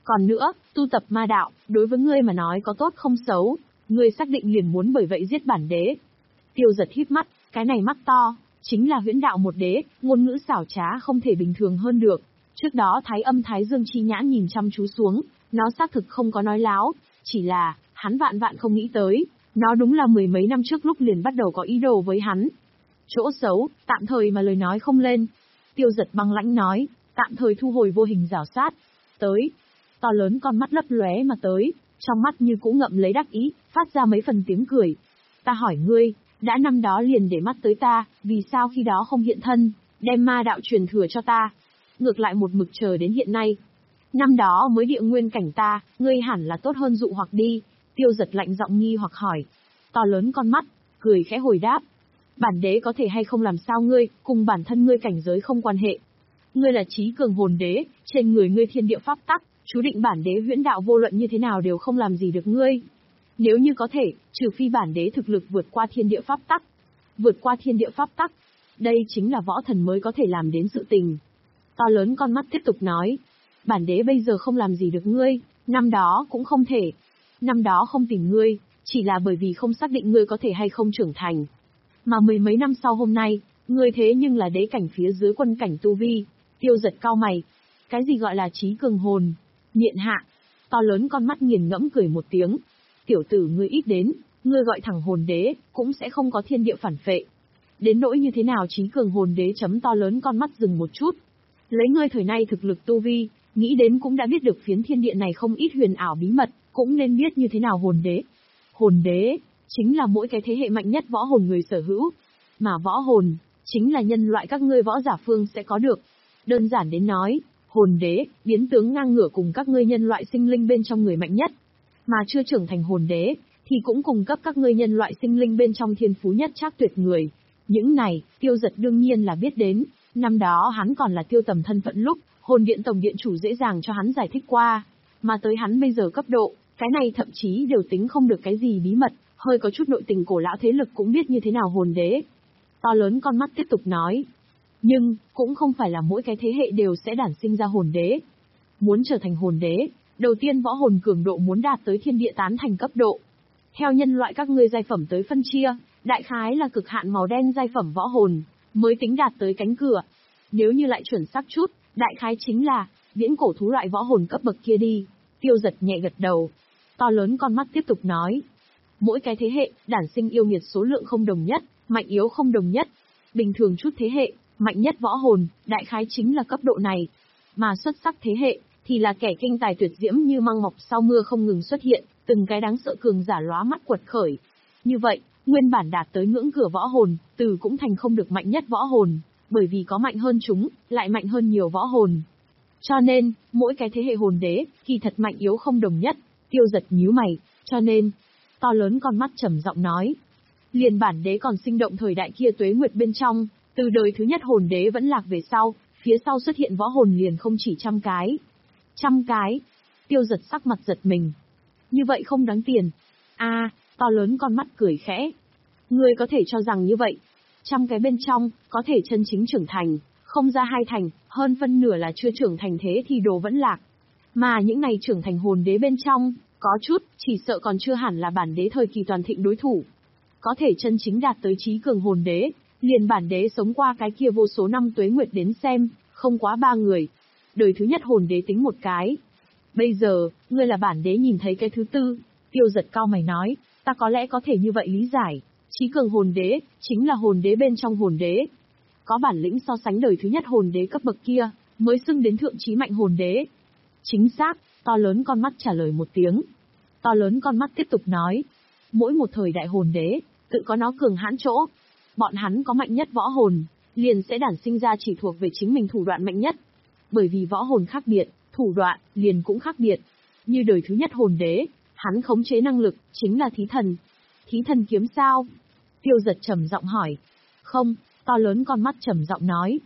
Còn nữa, tu tập ma đạo, đối với ngươi mà nói có tốt không xấu, ngươi xác định liền muốn bởi vậy giết bản đế. Tiêu Giật híp mắt, cái này mắt to, chính là huyễn đạo một đế, ngôn ngữ xảo trá không thể bình thường hơn được. Trước đó Thái Âm Thái Dương chi nhãn nhìn chăm chú xuống, nó xác thực không có nói láo, chỉ là, hắn vạn vạn không nghĩ tới, nó đúng là mười mấy năm trước lúc liền bắt đầu có ý đồ với hắn. Chỗ xấu, tạm thời mà lời nói không lên. Tiêu Giật băng lãnh nói, tạm thời thu hồi vô hình rào sát. Tới, to lớn con mắt lấp lóe mà tới, trong mắt như cũ ngậm lấy đắc ý, phát ra mấy phần tiếng cười. Ta hỏi ngươi, đã năm đó liền để mắt tới ta, vì sao khi đó không hiện thân, đem ma đạo truyền thừa cho ta? Ngược lại một mực chờ đến hiện nay. Năm đó mới địa nguyên cảnh ta, ngươi hẳn là tốt hơn dụ hoặc đi. Tiêu Giật lạnh giọng nghi hoặc hỏi. To lớn con mắt, cười khẽ hồi đáp. Bản đế có thể hay không làm sao ngươi, cùng bản thân ngươi cảnh giới không quan hệ. Ngươi là trí cường hồn đế, trên người ngươi thiên địa pháp tắc, chú định bản đế huyễn đạo vô luận như thế nào đều không làm gì được ngươi. Nếu như có thể, trừ phi bản đế thực lực vượt qua thiên địa pháp tắc. Vượt qua thiên địa pháp tắc, đây chính là võ thần mới có thể làm đến sự tình. To lớn con mắt tiếp tục nói, bản đế bây giờ không làm gì được ngươi, năm đó cũng không thể. Năm đó không tìm ngươi, chỉ là bởi vì không xác định ngươi có thể hay không trưởng thành. Mà mười mấy năm sau hôm nay, ngươi thế nhưng là đế cảnh phía dưới quân cảnh tu vi. Tiêu Giật cau mày. Cái gì gọi là trí cường hồn? Miện hạ. To lớn con mắt nghiền ngẫm cười một tiếng. Tiểu tử ngươi ít đến, ngươi gọi thẳng hồn đế, cũng sẽ không có thiên địa phản phệ. Đến nỗi như thế nào trí cường hồn đế chấm to lớn con mắt dừng một chút. Lấy ngươi thời nay thực lực tu vi, nghĩ đến cũng đã biết được phiến thiên địa này không ít huyền ảo bí mật, cũng nên biết như thế nào hồn đế. Hồn đế, chính là mỗi cái thế hệ mạnh nhất võ hồn người sở hữu. Mà võ hồn, chính là nhân loại các ngươi võ giả phương sẽ có được. Đơn giản đến nói, hồn đế, biến tướng ngang ngửa cùng các ngươi nhân loại sinh linh bên trong người mạnh nhất. Mà chưa trưởng thành hồn đế, thì cũng cung cấp các ngươi nhân loại sinh linh bên trong thiên phú nhất trác tuyệt người. Những này, Tiêu Giật đương nhiên là biết đến, năm đó hắn còn là Tiêu Tầm thân phận lúc, hồn điện tổng điện chủ dễ dàng cho hắn giải thích qua. Mà tới hắn bây giờ cấp độ, cái này thậm chí đều tính không được cái gì bí mật, hơi có chút nội tình cổ lão thế lực cũng biết như thế nào hồn đế. To lớn con mắt tiếp tục nói. Nhưng, cũng không phải là mỗi cái thế hệ đều sẽ đản sinh ra hồn đế. Muốn trở thành hồn đế, đầu tiên võ hồn cường độ muốn đạt tới thiên địa tán thành cấp độ. Theo nhân loại các ngươi giai phẩm tới phân chia, đại khái là cực hạn màu đen giai phẩm võ hồn, mới tính đạt tới cánh cửa. Nếu như lại chuẩn xác chút, đại khái chính là, viễn cổ thú loại võ hồn cấp bậc kia đi. Tiêu Giật nhẹ gật đầu. To lớn con mắt tiếp tục nói. Mỗi cái thế hệ, đản sinh yêu nghiệt số lượng không đồng nhất, mạnh yếu không đồng nhất. Bình thường chút thế hệ, mạnh nhất võ hồn, đại khái chính là cấp độ này. Mà xuất sắc thế hệ, thì là kẻ kinh tài tuyệt diễm như măng mọc sau mưa không ngừng xuất hiện, từng cái đáng sợ cường giả lóa mắt quật khởi. Như vậy, nguyên bản đạt tới ngưỡng cửa võ hồn, từ cũng thành không được mạnh nhất võ hồn, bởi vì có mạnh hơn chúng, lại mạnh hơn nhiều võ hồn. Cho nên, mỗi cái thế hệ hồn đế, kỳ thật mạnh yếu không đồng nhất. Tiêu Giật nhíu mày, cho nên, to lớn con mắt trầm giọng nói. Liền bản đế còn sinh động thời đại kia tuế nguyệt bên trong, từ đời thứ nhất hồn đế vẫn lạc về sau, phía sau xuất hiện võ hồn liền không chỉ trăm cái. Trăm cái. Tiêu Giật sắc mặt giật mình. Như vậy không đáng tiền. A, to lớn con mắt cười khẽ. Ngươi có thể cho rằng như vậy. Trăm cái bên trong, có thể chân chính trưởng thành, không ra hai thành, hơn phân nửa là chưa trưởng thành thế thì đồ vẫn lạc. Mà những này trưởng thành hồn đế bên trong, có chút, chỉ sợ còn chưa hẳn là bản đế thời kỳ toàn thịnh đối thủ. Có thể chân chính đạt tới trí cường hồn đế, liền bản đế sống qua cái kia vô số năm tuế nguyệt đến xem, không quá ba người. Đời thứ nhất hồn đế tính một cái. Bây giờ, ngươi là bản đế nhìn thấy cái thứ tư. Tiêu Giật cau mày nói, ta có lẽ có thể như vậy lý giải. Trí cường hồn đế, chính là hồn đế bên trong hồn đế. Có bản lĩnh so sánh đời thứ nhất hồn đế cấp bậc kia, mới xưng đến thượng trí mạnh hồn đế. Chính xác, to lớn con mắt trả lời một tiếng. To lớn con mắt tiếp tục nói, mỗi một thời đại hồn đế, tự có nó cường hãn chỗ. Bọn hắn có mạnh nhất võ hồn, liền sẽ đản sinh ra chỉ thuộc về chính mình thủ đoạn mạnh nhất. Bởi vì võ hồn khác biệt, thủ đoạn, liền cũng khác biệt. Như đời thứ nhất hồn đế, hắn khống chế năng lực, chính là thí thần. Thí thần kiếm sao? Tiêu Giật trầm giọng hỏi. Không, to lớn con mắt trầm giọng nói.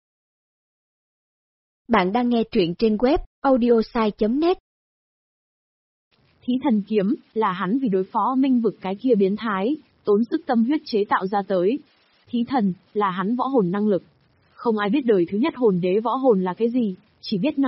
Bạn đang nghe truyện trên web audiosai chấm net. Thí thần kiếm, là hắn vì đối phó minh vực cái kia biến thái, tốn sức tâm huyết chế tạo ra tới. Thí thần, là hắn võ hồn năng lực. Không ai biết đời thứ nhất hồn đế võ hồn là cái gì, chỉ biết năng lực,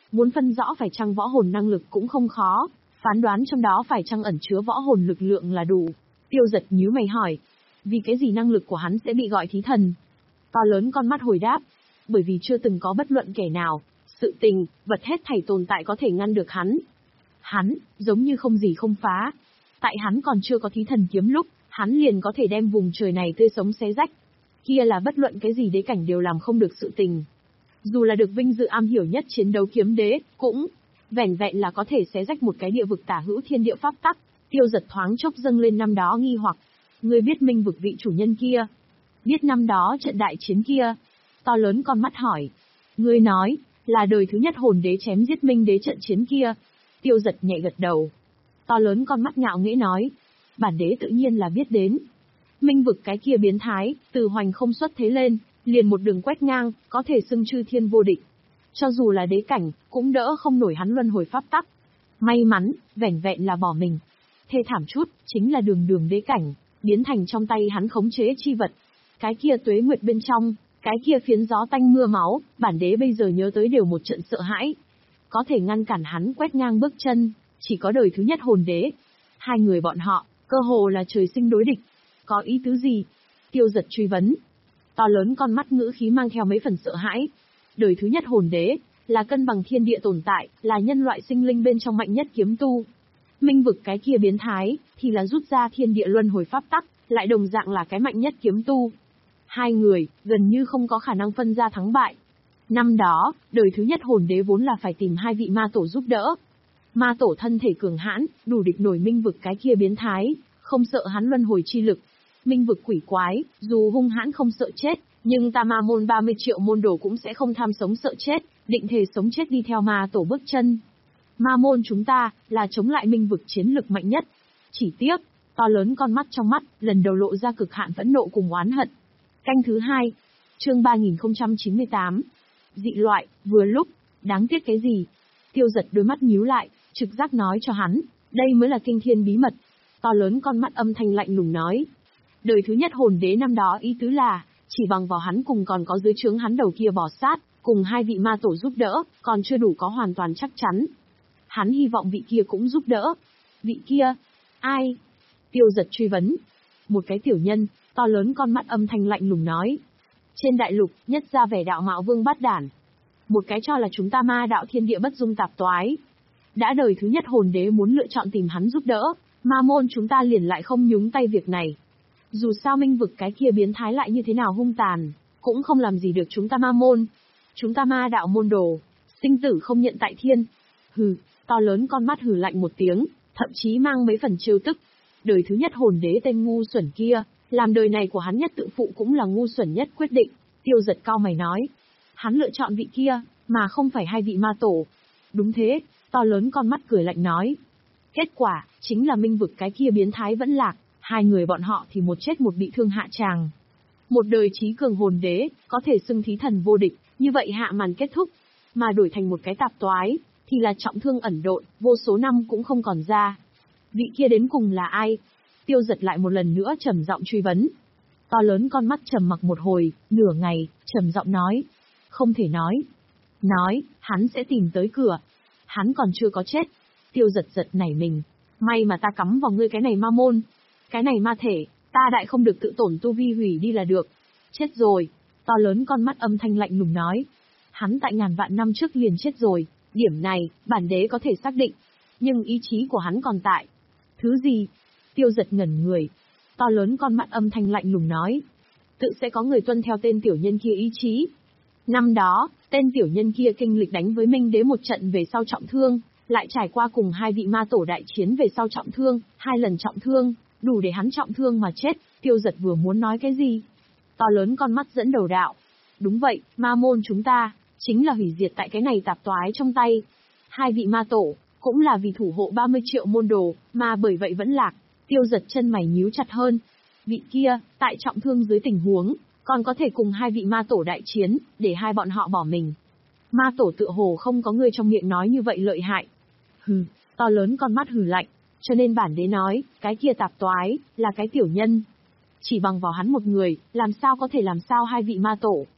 Muốn phân rõ phải chăng võ hồn năng lực cũng không khó, phán đoán trong đó phải chăng ẩn chứa võ hồn lực lượng là đủ. Tiêu Giật nhíu mày hỏi, vì cái gì năng lực của hắn sẽ bị gọi thí thần? To lớn con mắt hồi đáp, bởi vì chưa từng có bất luận kẻ nào, sự tình, vật hết thảy tồn tại có thể ngăn được hắn. Hắn, giống như không gì không phá. Tại hắn còn chưa có thí thần kiếm lúc, hắn liền có thể đem vùng trời này tươi sống xé rách. Kia là bất luận cái gì đế cảnh đều làm không được sự tình. Dù là được vinh dự am hiểu nhất chiến đấu kiếm đế, cũng vẻn vẹn là có thể xé rách một cái địa vực tả hữu thiên địa pháp tắc. Tiêu Giật thoáng chốc dâng lên năm đó nghi hoặc. Ngươi biết Minh vực vị chủ nhân kia? Biết năm đó trận đại chiến kia? To lớn con mắt hỏi. Ngươi nói, là đời thứ nhất hồn đế chém giết Minh đế trận chiến kia. Tiêu Giật nhẹ gật đầu. To lớn con mắt ngạo nghễ nói. Bản đế tự nhiên là biết đến. Minh vực cái kia biến thái, từ hoành không xuất thế lên, liền một đường quét ngang, có thể xưng chư thiên vô địch. Cho dù là đế cảnh, cũng đỡ không nổi hắn luân hồi pháp tắc. May mắn, vẻn vẹn là bỏ mình. Thê thảm chút, chính là đường đường đế cảnh, biến thành trong tay hắn khống chế chi vật. Cái kia tuế nguyệt bên trong, cái kia phiến gió tanh mưa máu, bản đế bây giờ nhớ tới đều một trận sợ hãi. Có thể ngăn cản hắn quét ngang bước chân, chỉ có đời thứ nhất hồn đế. Hai người bọn họ, cơ hồ là trời sinh đối địch. Có ý tứ gì? Tiêu Giật truy vấn. To lớn con mắt ngữ khí mang theo mấy phần sợ hãi. Đời thứ nhất hồn đế, là cân bằng thiên địa tồn tại, là nhân loại sinh linh bên trong mạnh nhất kiếm tu. Minh vực cái kia biến thái, thì là rút ra thiên địa luân hồi pháp tắc, lại đồng dạng là cái mạnh nhất kiếm tu. Hai người, gần như không có khả năng phân ra thắng bại. Năm đó, đời thứ nhất hồn đế vốn là phải tìm hai vị ma tổ giúp đỡ. Ma tổ thân thể cường hãn, đủ địch nổi minh vực cái kia biến thái, không sợ hắn luân hồi chi lực. Minh vực quỷ quái, dù hung hãn không sợ chết, nhưng ta ma môn ba mươi triệu môn đồ cũng sẽ không tham sống sợ chết, định thể sống chết đi theo ma tổ bước chân. Ma môn chúng ta, là chống lại minh vực chiến lực mạnh nhất. Chỉ tiếc, to lớn con mắt trong mắt, lần đầu lộ ra cực hạn phẫn nộ cùng oán hận. Canh thứ hai, chương ba nghìn không trăm chín mươi tám. Dị loại, vừa lúc, đáng tiếc cái gì? Tiêu Giật đôi mắt nhíu lại, trực giác nói cho hắn, đây mới là kinh thiên bí mật. To lớn con mắt âm thanh lạnh lùng nói. Đời thứ nhất hồn đế năm đó ý tứ là, chỉ bằng vào hắn cùng còn có dưới trướng hắn đầu kia bò sát, cùng hai vị ma tổ giúp đỡ, còn chưa đủ có hoàn toàn chắc chắn. Hắn hy vọng vị kia cũng giúp đỡ. Vị kia? Ai? Tiêu Giật truy vấn. Một cái tiểu nhân, to lớn con mắt âm thanh lạnh lùng nói. Trên đại lục, nhất ra vẻ đạo mạo vương bát đản. Một cái cho là chúng ta ma đạo thiên địa bất dung tạp toái. Đã đời thứ nhất hồn đế muốn lựa chọn tìm hắn giúp đỡ, ma môn chúng ta liền lại không nhúng tay việc này. Dù sao minh vực cái kia biến thái lại như thế nào hung tàn, cũng không làm gì được chúng ta ma môn. Chúng ta ma đạo môn đồ, sinh tử không nhận tại thiên. Hừ, to lớn con mắt hừ lạnh một tiếng, thậm chí mang mấy phần trêu tức. Đời thứ nhất hồn đế tên ngu xuẩn kia, làm đời này của hắn nhất tự phụ cũng là ngu xuẩn nhất quyết định. Tiêu Giật cao mày nói. Hắn lựa chọn vị kia, mà không phải hai vị ma tổ. Đúng thế, to lớn con mắt cười lạnh nói. Kết quả, chính là minh vực cái kia biến thái vẫn lạc, hai người bọn họ thì một chết một bị thương hạ tràng. Một đời trí cường hồn đế, có thể xưng thí thần vô địch, như vậy hạ màn kết thúc. Mà đổi thành một cái tạp toái, thì là trọng thương ẩn độn, vô số năm cũng không còn ra. Vị kia đến cùng là ai? Tiêu Giật lại một lần nữa trầm giọng truy vấn. To lớn con mắt trầm mặc một hồi, nửa ngày, trầm giọng nói. Không thể nói. Nói, hắn sẽ tìm tới cửa. Hắn còn chưa có chết. Tiêu Giật giật nảy mình. May mà ta cắm vào ngươi cái này ma môn. Cái này ma thể, ta đại không được tự tổn tu vi hủy đi là được. Chết rồi. To lớn con mắt âm thanh lạnh lùng nói. Hắn tại ngàn vạn năm trước liền chết rồi. Điểm này, bản đế có thể xác định. Nhưng ý chí của hắn còn tại. Thứ gì? Tiêu Giật ngẩn người. To lớn con mắt âm thanh lạnh lùng nói. Tự sẽ có người tuân theo tên tiểu nhân kia ý chí. Năm đó, tên tiểu nhân kia kinh lịch đánh với Minh đế một trận về sau trọng thương, lại trải qua cùng hai vị ma tổ đại chiến về sau trọng thương, hai lần trọng thương, đủ để hắn trọng thương mà chết. Tiêu Giật vừa muốn nói cái gì? To lớn con mắt dẫn đầu đạo. Đúng vậy, ma môn chúng ta, chính là hủy diệt tại cái này tạp toái trong tay. Hai vị ma tổ, cũng là vì thủ hộ ba mươi triệu môn đồ, mà bởi vậy vẫn lạc. Tiêu Giật chân mày nhíu chặt hơn. Vị kia, tại trọng thương dưới tình huống, còn có thể cùng hai vị ma tổ đại chiến, để hai bọn họ bỏ mình. Ma tổ tựa hồ không có người trong miệng nói như vậy lợi hại. Hừ, to lớn con mắt hừ lạnh, cho nên bản đế nói, cái kia tạp toái, là cái tiểu nhân. Chỉ bằng vào hắn một người, làm sao có thể làm sao hai vị ma tổ.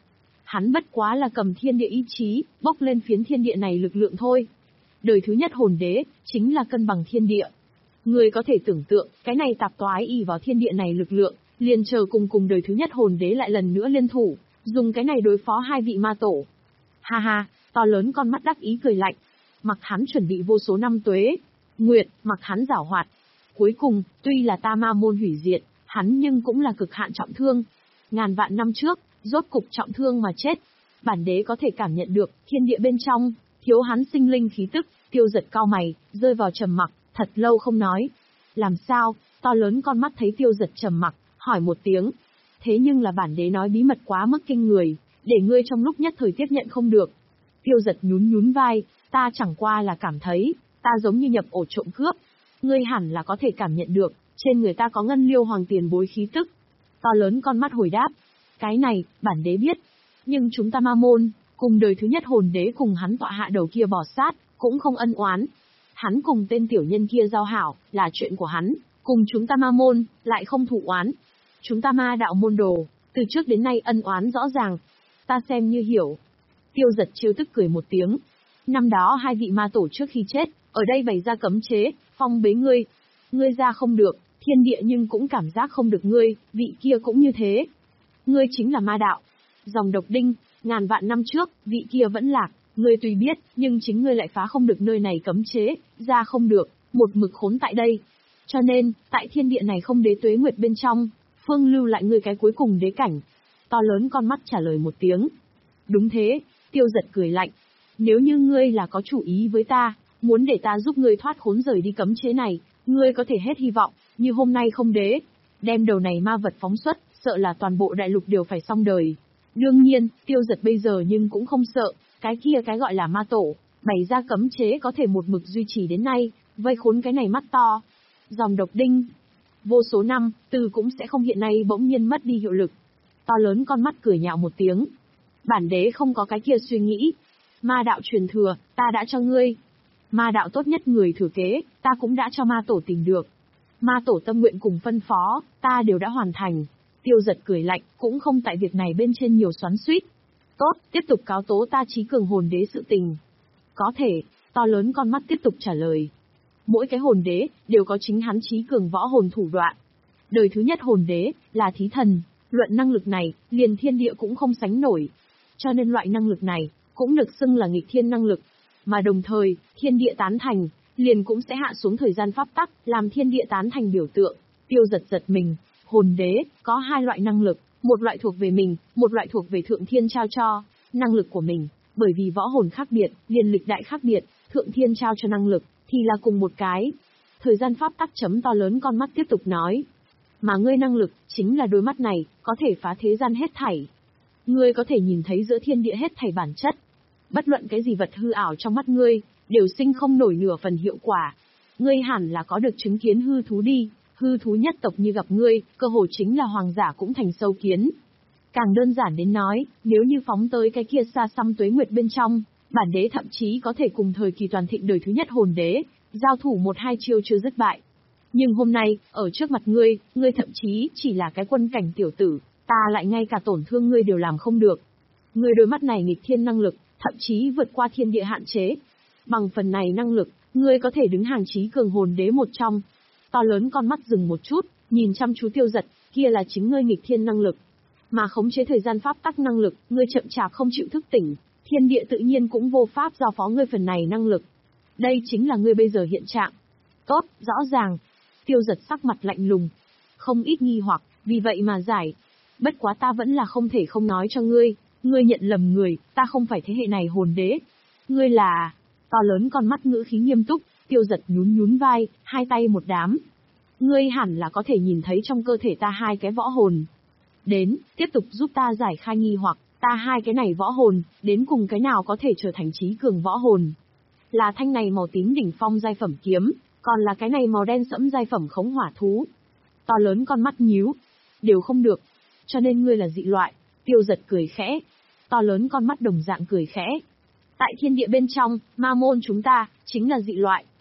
Hắn bất quá là cầm thiên địa ý chí, bốc lên phiến thiên địa này lực lượng thôi. Đời thứ nhất hồn đế, chính là cân bằng thiên địa. Ngươi có thể tưởng tượng, cái này tạp toái ỷ vào thiên địa này lực lượng, liền chờ cùng cùng đời thứ nhất hồn đế lại lần nữa liên thủ, dùng cái này đối phó hai vị ma tổ. Ha ha, to lớn con mắt đắc ý cười lạnh. Mặc hắn chuẩn bị vô số năm tuế, nguyệt, mặc hắn giảo hoạt. Cuối cùng, tuy là ta ma môn hủy diệt, hắn nhưng cũng là cực hạn trọng thương. Ngàn vạn năm trước, rốt cục trọng thương mà chết. Bản đế có thể cảm nhận được, thiên địa bên trong, thiếu hắn sinh linh khí tức, Tiêu Giật cau mày, rơi vào trầm mặc, thật lâu không nói. Làm sao? To lớn con mắt thấy Tiêu Giật trầm mặc, hỏi một tiếng. Thế nhưng là bản đế nói bí mật quá mức kinh người, để ngươi trong lúc nhất thời tiếp nhận không được. Tiêu Giật nhún nhún vai, ta chẳng qua là cảm thấy, ta giống như nhập ổ trộm cướp. Ngươi hẳn là có thể cảm nhận được, trên người ta có ngân liêu hoàng tiền bối khí tức. To lớn con mắt hồi đáp, cái này, bản đế biết. Nhưng chúng ta ma môn, cùng đời thứ nhất hồn đế cùng hắn tọa hạ đầu kia bỏ sát, cũng không ân oán. Hắn cùng tên tiểu nhân kia giao hảo, là chuyện của hắn, cùng chúng ta ma môn, lại không thù oán. Chúng ta ma đạo môn đồ, từ trước đến nay ân oán rõ ràng. Ta xem như hiểu. Tiêu Giật trêu tức cười một tiếng. Năm đó hai vị ma tổ trước khi chết, ở đây bày ra cấm chế, phong bế ngươi. Ngươi ra không được, thiên địa nhưng cũng cảm giác không được ngươi, vị kia cũng như thế. Ngươi chính là ma đạo. Dòng độc đinh, ngàn vạn năm trước, vị kia vẫn lạc, ngươi tùy biết, nhưng chính ngươi lại phá không được nơi này cấm chế, ra không được, một mực khốn tại đây. Cho nên, tại thiên địa này không đế tuế nguyệt bên trong, phương lưu lại ngươi cái cuối cùng đế cảnh. To lớn con mắt trả lời một tiếng. Đúng thế, Tiêu Giật cười lạnh. Nếu như ngươi là có chủ ý với ta, muốn để ta giúp ngươi thoát khốn rời đi cấm chế này, ngươi có thể hết hy vọng, như hôm nay không đế. Đem đầu này ma vật phóng xuất, sợ là toàn bộ đại lục đều phải xong đời. Đương nhiên, Tiêu Giật bây giờ nhưng cũng không sợ, cái kia cái gọi là ma tổ, bày ra cấm chế có thể một mực duy trì đến nay, vây khốn cái này mắt to. Dòng độc đinh, vô số năm, từ cũng sẽ không hiện nay bỗng nhiên mất đi hiệu lực. To lớn con mắt cười nhạo một tiếng. Bản đế không có cái kia suy nghĩ. Ma đạo truyền thừa, ta đã cho ngươi. Ma đạo tốt nhất người thừa kế, ta cũng đã cho ma tổ tìm được. Ma tổ tâm nguyện cùng phân phó, ta đều đã hoàn thành. Tiêu Giật cười lạnh, cũng không tại việc này bên trên nhiều xoắn xuýt. Tốt, tiếp tục cáo tố ta trí cường hồn đế sự tình. Có thể, to lớn con mắt tiếp tục trả lời. Mỗi cái hồn đế, đều có chính hắn trí cường võ hồn thủ đoạn. Đời thứ nhất hồn đế, là thí thần, luận năng lực này, liền thiên địa cũng không sánh nổi. Cho nên loại năng lực này, cũng được xưng là nghịch thiên năng lực. Mà đồng thời, thiên địa tán thành, liền cũng sẽ hạ xuống thời gian pháp tắc, làm thiên địa tán thành biểu tượng. Tiêu Giật giật mình, hồn đế, có hai loại năng lực, một loại thuộc về mình, một loại thuộc về thượng thiên trao cho. Năng lực của mình, bởi vì võ hồn khác biệt, liền lịch đại khác biệt, thượng thiên trao cho năng lực, thì là cùng một cái. Thời gian pháp tắc chấm to lớn con mắt tiếp tục nói. Mà ngươi năng lực, chính là đôi mắt này, có thể phá thế gian hết thảy. Ngươi có thể nhìn thấy giữa thiên địa hết thảy bản chất. Bất luận cái gì vật hư ảo trong mắt ngươi, đều sinh không nổi nửa phần hiệu quả. Ngươi hẳn là có được chứng kiến hư thú đi, hư thú nhất tộc như gặp ngươi, cơ hồ chính là hoàng giả cũng thành sâu kiến. Càng đơn giản đến nói, nếu như phóng tới cái kia xa xăm tuế nguyệt bên trong, bản đế thậm chí có thể cùng thời kỳ toàn thịnh đời thứ nhất hồn đế, giao thủ một hai chiêu chưa dứt bại. Nhưng hôm nay, ở trước mặt ngươi, ngươi thậm chí chỉ là cái quân cảnh tiểu tử, ta lại ngay cả tổn thương ngươi đều làm không được. Ngươi đôi mắt này nghịch thiên năng lực, thậm chí vượt qua thiên địa hạn chế. Bằng phần này năng lực, ngươi có thể đứng hàng trí cường hồn đế một trong. To lớn con mắt dừng một chút, nhìn chăm chú Tiêu Giật, kia là chính ngươi nghịch thiên năng lực. Mà khống chế thời gian pháp tắc năng lực, ngươi chậm chạp không chịu thức tỉnh, thiên địa tự nhiên cũng vô pháp giao phó ngươi phần này năng lực. Đây chính là ngươi bây giờ hiện trạng. Tốt, rõ ràng. Tiêu Giật sắc mặt lạnh lùng. Không ít nghi hoặc, vì vậy mà giải. Bất quá ta vẫn là không thể không nói cho ngươi, ngươi nhận lầm người, ta không phải thế hệ này hồn đế. Ngươi là... To lớn con mắt ngữ khí nghiêm túc, Tiêu Giật nhún nhún vai, hai tay một đám. Ngươi hẳn là có thể nhìn thấy trong cơ thể ta hai cái võ hồn. Đến, tiếp tục giúp ta giải khai nghi hoặc, ta hai cái này võ hồn, đến cùng cái nào có thể trở thành trí cường võ hồn. Là thanh này màu tím đỉnh phong giai phẩm kiếm, còn là cái này màu đen sẫm giai phẩm khống hỏa thú. To lớn con mắt nhíu. Đều không được. Cho nên ngươi là dị loại. Tiêu Giật cười khẽ. To lớn con mắt đồng dạng cười khẽ. Tại thiên địa bên trong, ma môn chúng ta, chính là dị loại.